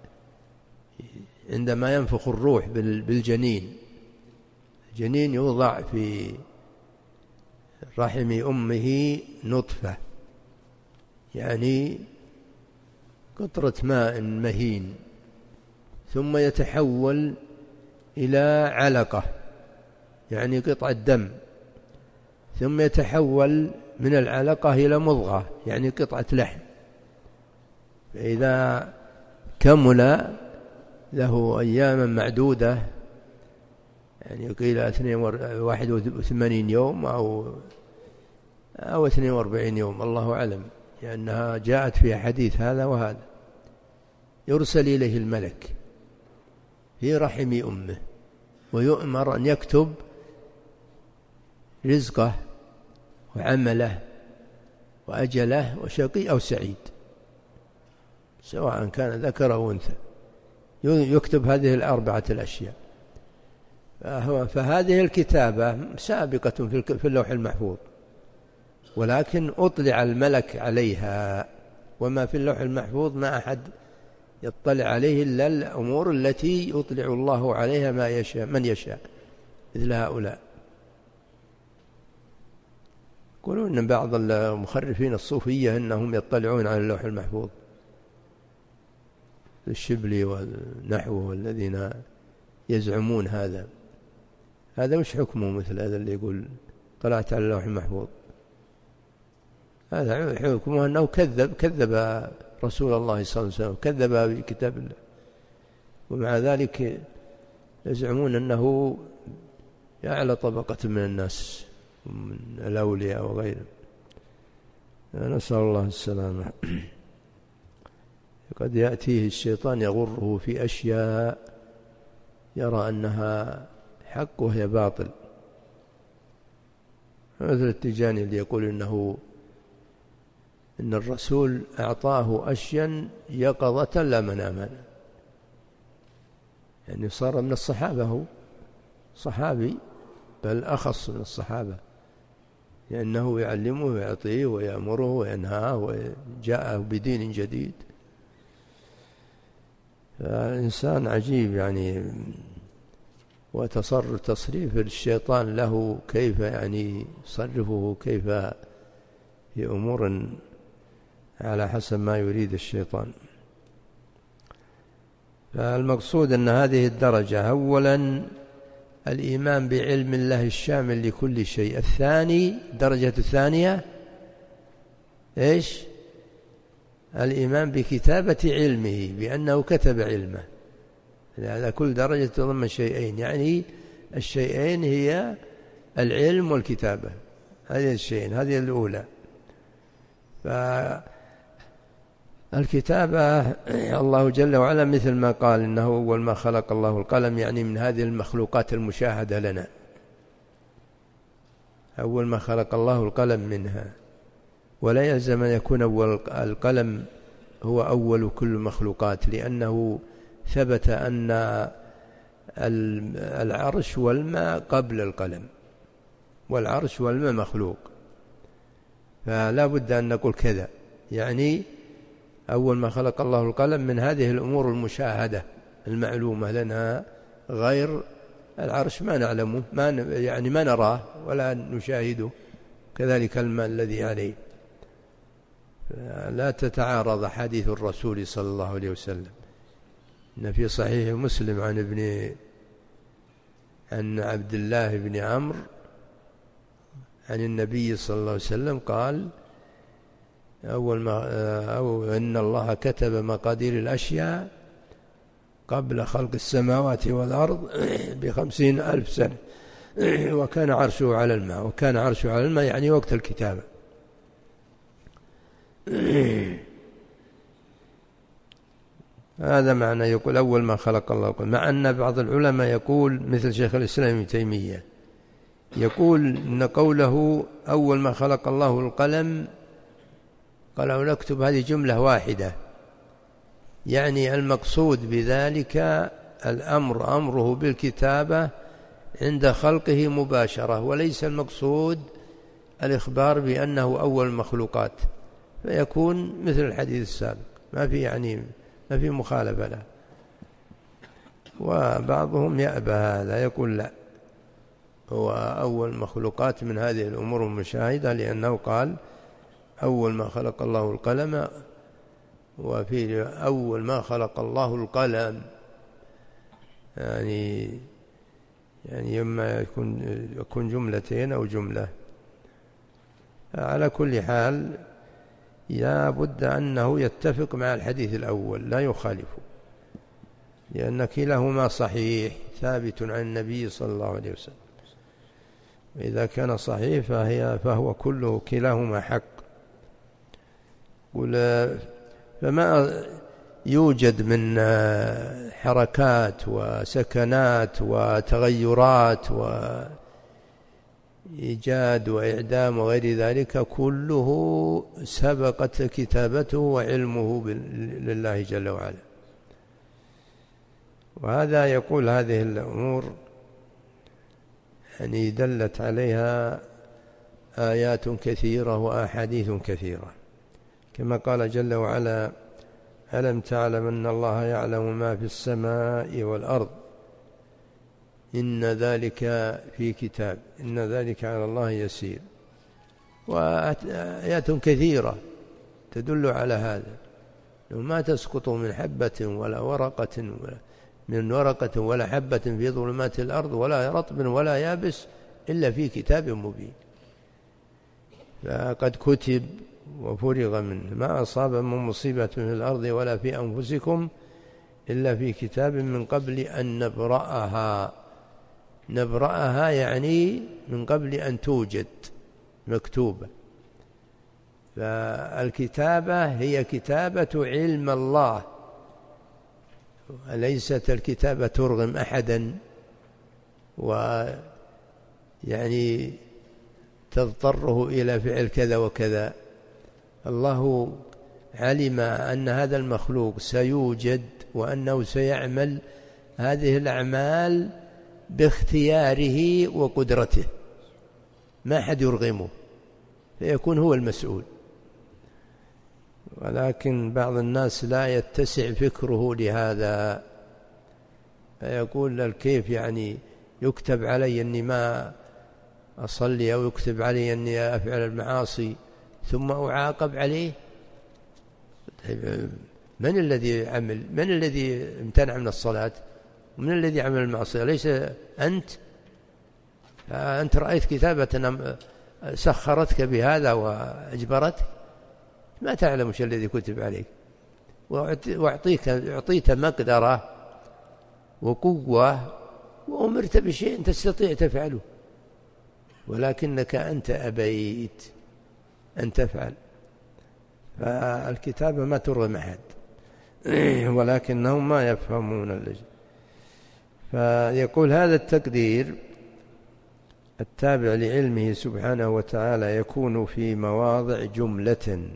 عندما ينفخ الروح بالجنين، الجنين يوضع في رحم أمه نطفة، يعني قطرة ماء مهين، ثم يتحول إلى علقة يعني قطعة دم، ثم يتحول من العلقة إلى مضغة يعني قطعة لحم، فإذا كمل له أياما معدودة، يعني قيل واحد وثمانين يوم أو أو اثنين وأربعين يوم الله أعلم، لأنها جاءت في حديث هذا وهذا، يرسل إليه الملك في رحم أمه ويؤمر أن يكتب رزقه وعمله وأجله وشقي أو سعيد، سواء كان ذكر أو أنثى، يكتب هذه الأربعة الأشياء. فهذه الكتابة سابقة في اللوح المحفوظ، ولكن أطلع الملك عليها، وما في اللوح المحفوظ ما أحد يطلع عليه إلا الأمور التي يطلع الله عليها ما يشاء من يشاء مثل هؤلاء. يقولون أن بعض المخرفين الصوفية أنهم يطلعون على اللوح المحفوظ، الشبلي والنحو الذين يزعمون هذا. هذا مش حكمه مثل هذا اللي يقول طلعت على اللوح المحفوظ، هذا حكمه أنه كذب كذب رسول الله صلى الله عليه وسلم، كذب بكتاب الله، ومع ذلك يزعمون أنه أعلى طبقة من الناس من الأولياء وغيرهم. نسأل الله السلامة. قد يأتيه الشيطان يغره في أشياء يرى أنها حق وهي باطل، مثل التجاني اللي يقول إنه إن الرسول أعطاه أشياء يقظة لا مناما، يعني صار من الصحابة، هو صحابي بل أخص من الصحابة، لأنه يعلمه ويعطيه ويأمره وينهاه وجاءه بدين جديد. فإنسان عجيب يعني، وتصرف تصريف الشيطان له كيف يعني يصرفه كيف في أمور على حسب ما يريد الشيطان. فالمقصود أن هذه الدرجة أولا الإيمان بعلم الله الشامل لكل شيء، الثاني درجة الثانية إيش؟ الإيمان بكتابة علمه، بأنه كتب علمه. هذا كل درجة تضمن شيئين، يعني الشيئين هي العلم والكتابة، هذه الشيئين، هذه الأولى. فالكتابة الله جل وعلا مثل ما قال إنه أول ما خلق الله القلم، يعني من هذه المخلوقات المشاهدة لنا، أول ما خلق الله القلم منها، ولا يلزم أن يكون أول القلم هو أول كل المخلوقات، لأنه ثبت أن العرش والماء قبل القلم، والعرش والماء مخلوق، فلا بد أن نقول كذا، يعني أول ما خلق الله القلم من هذه الأمور المشاهدة المعلومة لنا، غير العرش ما نعلمه، ما يعني ما نراه ولا نشاهده، كذلك الماء الذي عليه. لا تتعارض حديث الرسول صلى الله عليه وسلم. إن في صحيح مسلم عن ابن عن عبد الله بن عمرو عن النبي صلى الله عليه وسلم قال أول ما أو إن الله كتب مقادير الأشياء قبل خلق السماوات والأرض بخمسين ألف سنة، وكان عرشه على الماء، وكان عرشه على الماء يعني وقت الكتابة. هذا معنى يقول أول ما خلق الله القلم، مع أن بعض العلماء يقول مثل شيخ الإسلام ابن تيمية يقول إن قوله أول ما خلق الله القلم قالوا نكتب هذه جملة واحدة، يعني المقصود بذلك الأمر أمره بالكتابة عند خلقه مباشرة، وليس المقصود الإخبار بأنه أول المخلوقات، فيكون مثل الحديث السابق، ما في يعني ما في مخالفة له. وبعضهم يأبى هذا، يقول لا، هو أول مخلوقات من هذه الأمور المشاهدة، لأنه قال أول ما خلق الله القلم، وفي أول ما خلق الله القلم، يعني يعني إما يكون يكون جملتين أو جملة. على كل حال لا بد أنه يتفق مع الحديث الأول، لا يخالفه، لأن كلاهما صحيح ثابت عن النبي صلى الله عليه وسلم. إذا كان صحيح فهي فهو كله كلاهما حق. فما يوجد من حركات وسكنات وتغيرات وإيجاد وإعدام وغير ذلك كله سبقت كتابته وعلمه لله جل وعلا. وهذا يقول هذه الأمور يعني دلت عليها آيات كثيرة وأحاديث كثيرة، كما قال جل وعلا: ألم تعلم أن الله يعلم ما في السماء والأرض إن ذلك في كتاب إن ذلك على الله يسير. وآيات كثيرة تدل على هذا، ما تسقط من حبة ولا ورقة ولا من ورقة ولا حبة في ظلمات الأرض ولا رطب ولا يابس إلا في كتاب مبين. فقد كتب وفرغ منه، ما أصاب من مصيبة في الأرض ولا في أنفسكم إلا في كتاب من قبل أن نبرأها. نبرأها يعني من قبل أن توجد مكتوبة. فالكتابة هي كتابة علم الله، وليست الكتابة ترغم أحدا ويعني تضطره إلى فعل كذا وكذا. الله علم أن هذا المخلوق سيوجد وأنه سيعمل هذه الأعمال باختياره وقدرته، ما أحد يرغمه، فيكون هو المسؤول. ولكن بعض الناس لا يتسع فكره لهذا، فيقول: كيف يعني يكتب علي أني ما أصلي، أو يكتب علي أني أفعل المعاصي ثم أعاقب عليه؟ من الذي عمل؟ من الذي امتنع من الصلاة؟ من الذي عمل المعصية؟ ليس أنت؟ أنت رأيت كتابة سخرتك بهذا وأجبرتك؟ ما تعلم شيء الذي كتب عليك، وأعطيك أعطيت مقدرة وقوة وأمرت بشيء تستطيع تفعله، ولكنك أنت أبيت أن تفعل. فالكتابة ما ترغم أحد، ولكنهم ما يفهمون اللجنة. فيقول: هذا التقدير التابع لعلمه سبحانه وتعالى يكون في مواضع جملة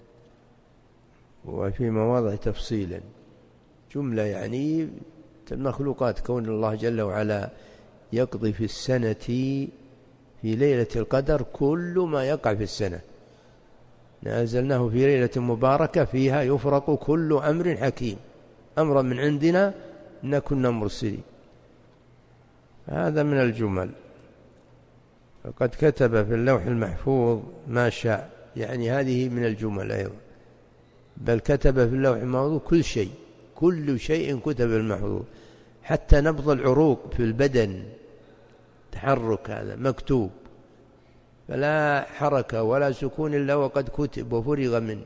وفي مواضع تفصيلا. جملة يعني المخلوقات، كون الله جل وعلا يقضي في السنة في ليلة القدر كل ما يقع في السنة. نزلناه في ليلة مباركة فيها يفرق كل أمر حكيم، أمرا من عندنا إن كنا مرسلين. هذا من الجمل. فقد كتب في اللوح المحفوظ ما شاء، يعني هذه من الجمل أيضا. بل كتب في اللوح المحفوظ كل شيء، كل شيء كتب المحفوظ، حتى نبض العروق في البدن، تحرك هذا مكتوب، فلا حركة ولا سكون إلا وقد كتب وفرغ منه.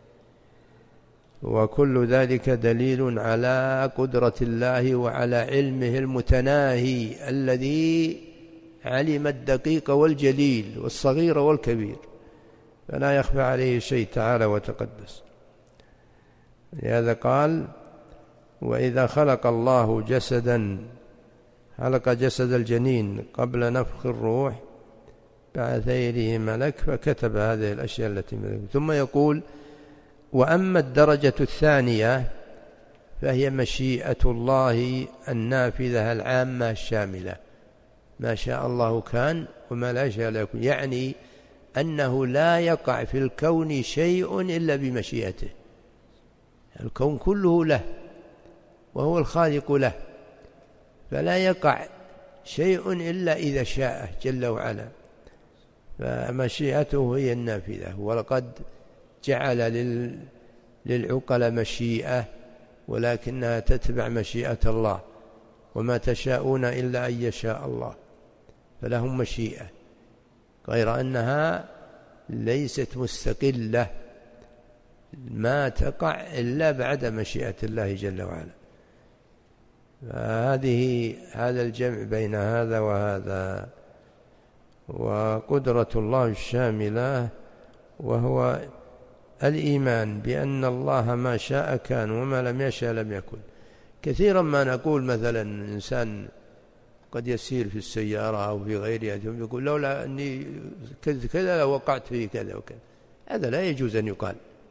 وكل ذلك دليل على قدرة الله وعلى علمه المتناهي الذي علم الدقيق والجليل والصغير والكبير، فلا يخفى عليه شيء تعالى وتقدس. لهذا قال: وإذا خلق الله جسدا، خلق جسد الجنين قبل نفخ الروح، بعث إليه ملك فكتب هذه الأشياء التي ملك. ثم يقول: وأما الدرجة الثانية فهي مشيئة الله النافذة العامة الشاملة، ما شاء الله كان وما لا شاء لا يكون، يعني أنه لا يقع في الكون شيء إلا بمشيئته. الكون كله له وهو الخالق له، فلا يقع شيء إلا إذا شاء جل وعلا. فمشيئته هي النافذة. ولقد جعل لل... للعقل مشيئة، ولكنها تتبع مشيئة الله، وما تشاءون إلا أن يشاء الله. فلهم مشيئة، غير أنها ليست مستقلة، ما تقع إلا بعد مشيئة الله جل وعلا. فهذه هذا الجمع بين هذا وهذا. وقدرة الله الشاملة وهو الإيمان بأن الله ما شاء كان وما لم يشاء لم يكن. كثيرا ما نقول مثلا إنسان قد يسير في السيارة أو في غيرها ثم يقول: لولا أني كذا وقعت في كذا وكذا. هذا لا يجوز أن يقال.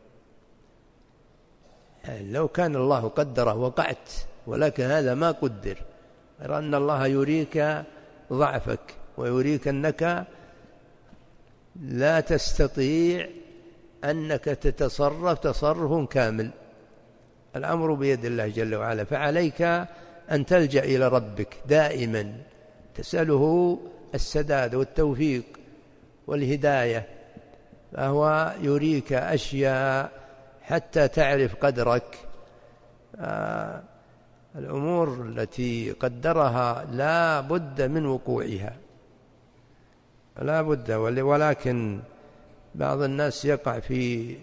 لو كان الله قدره وقعت، ولكن هذا ما قدر، غير أن الله يريك ضعفك ويريك أنك لا تستطيع أنك تتصرف تصرف كامل. الأمر بيد الله جل وعلا، فعليك أن تلجأ إلى ربك دائما تسأله السداد والتوفيق والهداية، فهو يريك أشياء حتى تعرف قدرك. آه الأمور التي قدرها لا بد من وقوعها، لا بد. ولكن بعض الناس يقع في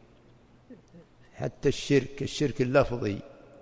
حتى الشرك الشرك اللفظي،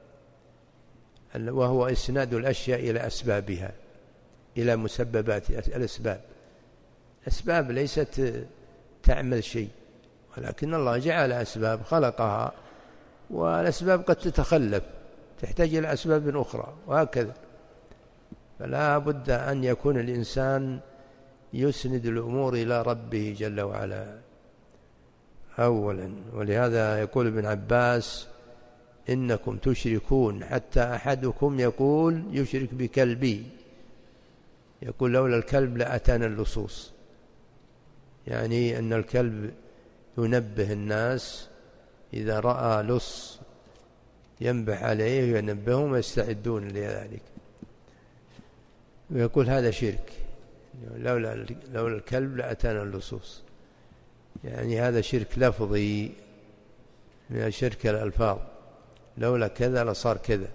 وهو إسناد الأشياء إلى أسبابها، إلى مسببات الأسباب. الأسباب ليست تعمل شيء، ولكن الله جعل أسباب خلقها، والأسباب قد تتخلف تحتاج إلى أسباب أخرى، وهكذا. فلا بد أن يكون الإنسان يسند الأمور إلى ربه جل وعلا أولا. ولهذا يقول ابن عباس: إنكم تشركون حتى أحدكم يقول يشرك بكلبي، يقول لولا الكلب لأتانا اللصوص، يعني أن الكلب ينبه الناس إذا رأى لص ينبه عليه وينبههم ويستعدون لذلك، ويقول هذا شرك، لولا لولا الكلب لأتانا اللصوص، يعني هذا شرك لفظي من شرك الألفاظ، لولا كذا لصار كذا.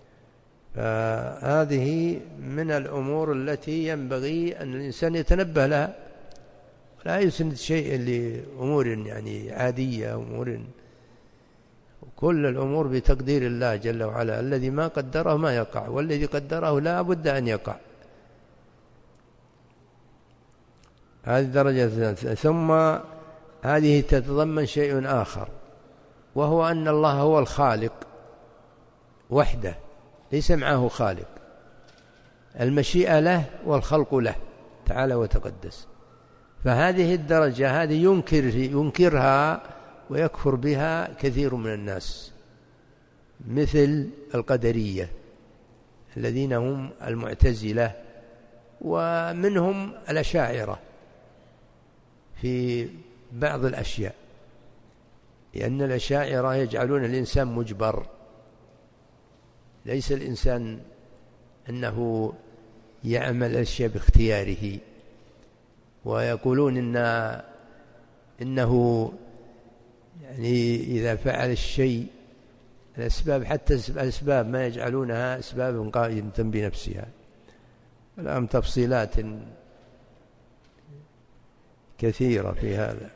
فهذه من الأمور التي ينبغي أن الإنسان يتنبه لها، لا يسند شيء لأمور يعني عادية، أمور كل الأمور بتقدير الله جل وعلا، الذي ما قدره ما يقع، والذي قدره لا بد أن يقع. هذه درجة. ثم هذه تتضمن شيء آخر، وهو أن الله هو الخالق وحده، ليس معه خالق، المشيئة له والخلق له تعالى وتقدس. فهذه الدرجة هذه ينكر ينكرها ويكفر بها كثير من الناس، مثل القدرية الذين هم المعتزلة، ومنهم الأشاعرة في بعض الأشياء، لأن الأشاعرة يجعلون الإنسان مجبر، ليس الإنسان أنه يعمل الأشياء باختياره، ويقولون إن إنه يعني إذا فعل الشيء الأسباب، حتى الأسباب ما يجعلونها أسباب قائمة بنفسها. الآن تفصيلات كثيرة في هذا.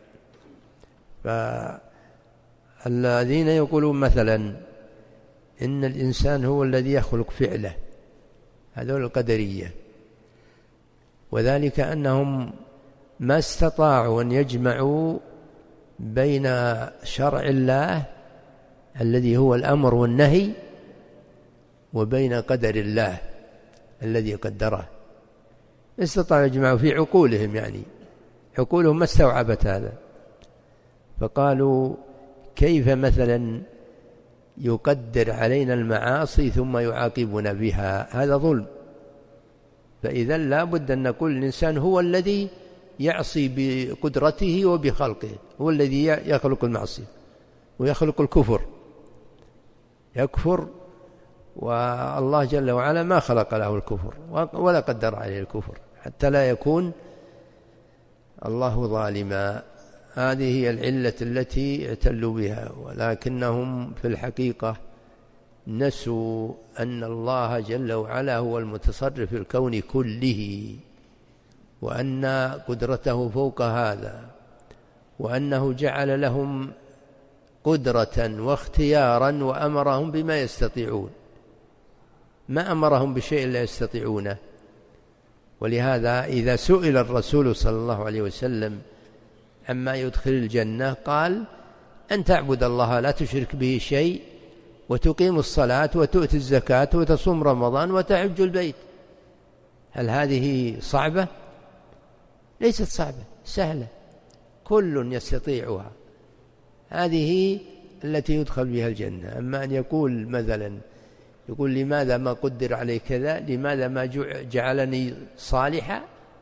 فالذين يقولون مثلا إن الإنسان هو الذي يخلق فعله، هذول القدرية، وذلك أنهم ما استطاعوا أن يجمعوا بين شرع الله الذي هو الأمر والنهي وبين قدر الله الذي قدره. استطاعوا يجمعوا في عقولهم، يعني عقولهم ما استوعبت هذا، فقالوا كيف مثلا يقدر علينا المعاصي ثم يعاقبنا بها؟ هذا ظلم. فإذا لا بد أن نقول الإنسان هو الذي يعصي بقدرته وبخلقه، هو الذي يخلق المعصية ويخلق الكفر، يكفر، والله جل وعلا ما خلق له الكفر ولا قدر عليه الكفر، حتى لا يكون الله ظالما. هذه هي العلة التي اعتلوا بها، ولكنهم في الحقيقة نسوا أن الله جل وعلا هو المتصرف في الكون كله، وأن قدرته فوق هذا، وأنه جعل لهم قدرة واختيارا وأمرهم بما يستطيعون، ما أمرهم بشيء لا يستطيعونه. ولهذا إذا سئل الرسول صلى الله عليه وسلم عما يدخل الجنة قال: أن تعبد الله لا تشرك به شيء، وتقيم الصلاة وتؤتي الزكاة وتصوم رمضان وتحج البيت. هل هذه صعبة؟ ليست صعبة، سهلة، كل يستطيعها. هذه التي يدخل بها الجنة. أما أن يقول مثلا يقول لماذا ما قدر علي كذا، لماذا ما جعلني صالحا،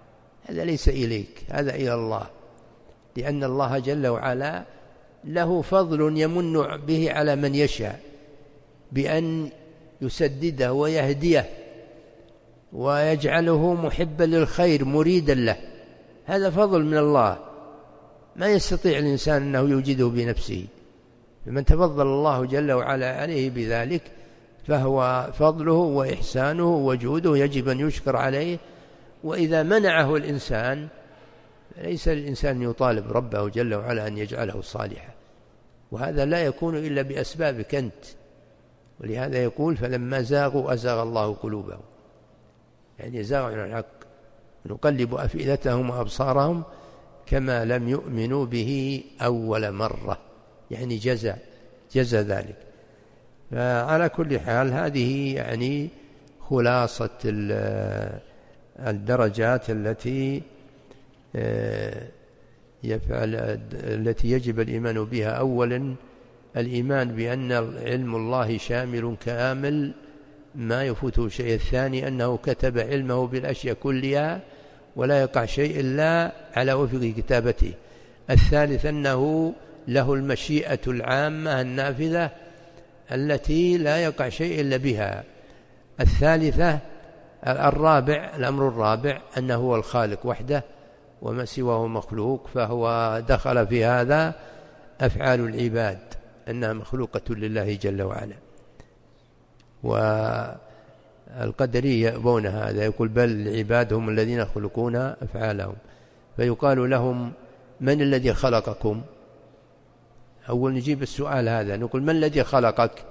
هذا ليس إليك، هذا إلى الله، لأن الله جل وعلا له فضل يمن به على من يشاء بأن يسدده ويهديه ويجعله محبا للخير مريدا له. هذا فضل من الله ما يستطيع الإنسان أنه يوجده بنفسه، فمن تفضل الله جل وعلا عليه بذلك فهو فضله وإحسانه وجوده يجب أن يشكر عليه. وإذا منعه الإنسان ليس الإنسان يطالب ربه جل وعلا أن يجعله صالحا، وهذا لا يكون إلا بأسبابك أنت. ولهذا يقول فلما زاغوا أزاغ الله قلوبهم، يعني زاغوا عن الحق، نقلب أفئدتهم وأبصارهم كما لم يؤمنوا به أول مرة، يعني جزى جزى ذلك. فعلى كل حال هذه يعني خلاصة الدرجات التي يفعل التي يجب الإيمان بها. أولا الإيمان بأن علم الله شامل كامل ما يفوته شيء. الثاني أنه كتب علمه بالأشياء كلها ولا يقع شيء إلا على وفق كتابته. الثالث أنه له المشيئة العامة النافذة التي لا يقع شيء إلا بها. الثالثة الرابع الأمر الرابع أنه هو الخالق وحده وما سواه مخلوق، فهو دخل في هذا أفعال العباد أنها مخلوقة لله جل وعلا. والقدرية يأبون هذا، يقول بل العباد هم الذين يخلقون أفعالهم. فيقال لهم من الذي خلقكم؟ أول نجيب السؤال هذا، نقول من الذي خلقك؟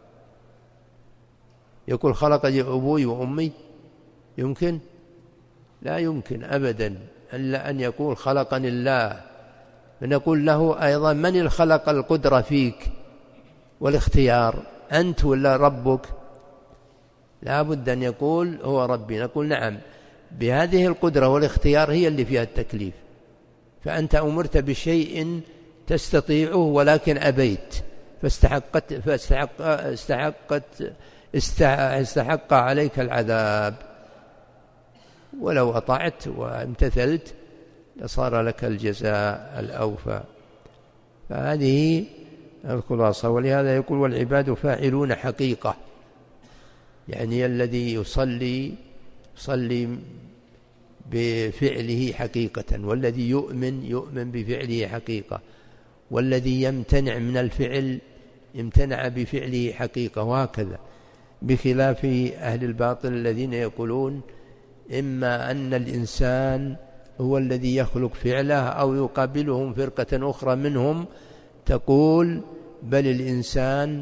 يقول خلق أبوي وأمي؟ يمكن؟ لا يمكن أبدا إلا أن يقول خلقني الله. فنقول له أيضا من اللي خلق القدرة فيك والاختيار؟ أنت ولا ربك؟ لا بد أن يقول هو ربي. نقول نعم، بهذه القدرة والاختيار هي اللي فيها التكليف. فأنت أمرت بشيء تستطيعه ولكن أبيت، فاستحقت فاستحق استحقت استحق عليك العذاب. ولو أطعت وامتثلت لصار لك الجزاء الأوفى. فهذه الخلاصة. ولهذا يقول والعباد فاعلون حقيقة، يعني الذي يصلي يصلي بفعله حقيقة، والذي يؤمن يؤمن بفعله حقيقة، والذي يمتنع من الفعل امتنع بفعله حقيقة، وهكذا. بخلاف أهل الباطل الذين يقولون إما أن الإنسان هو الذي يخلق فعله أو يقابلهم فرقة أخرى منهم تقول بل الإنسان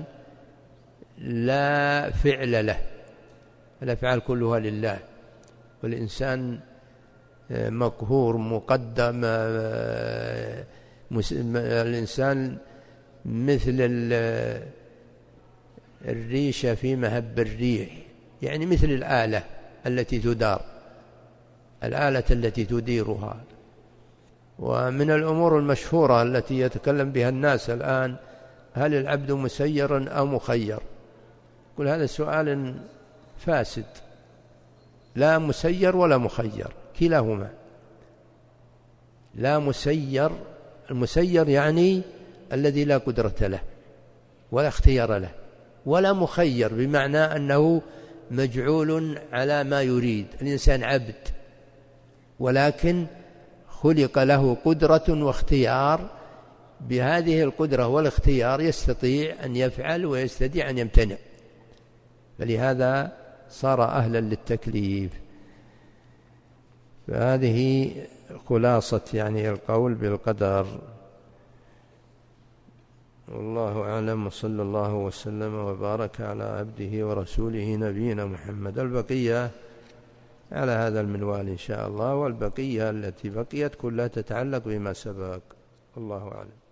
لا فعل له، الأفعال كلها لله، والإنسان مقهور مقدم. الإنسان مثل الريشة في مهب الريح، يعني مثل الآلة التي تدار، الآلة التي تديرها. ومن الأمور المشهورة التي يتكلم بها الناس الآن هل العبد مسير أو مخير؟ قل هذا سؤال فاسد، لا مسير ولا مخير، كلاهما. لا مسير، المسير يعني الذي لا قدرة له ولا اختيار له، ولا مخير بمعنى أنه مجعول على ما يريد. الإنسان عبد ولكن خلق له قدرة واختيار، بهذه القدرة والاختيار يستطيع أن يفعل ويستطيع أن يمتنع، فلهذا صار أهلا للتكليف. فهذه خلاصة يعني القول بالقدر. والله أعلم، وصلى الله وسلم وبارك على عبده ورسوله نبينا محمد. البقية على هذا المنوال إن شاء الله، والبقية التي بقيت كلها تتعلق بما سبق. الله أعلم.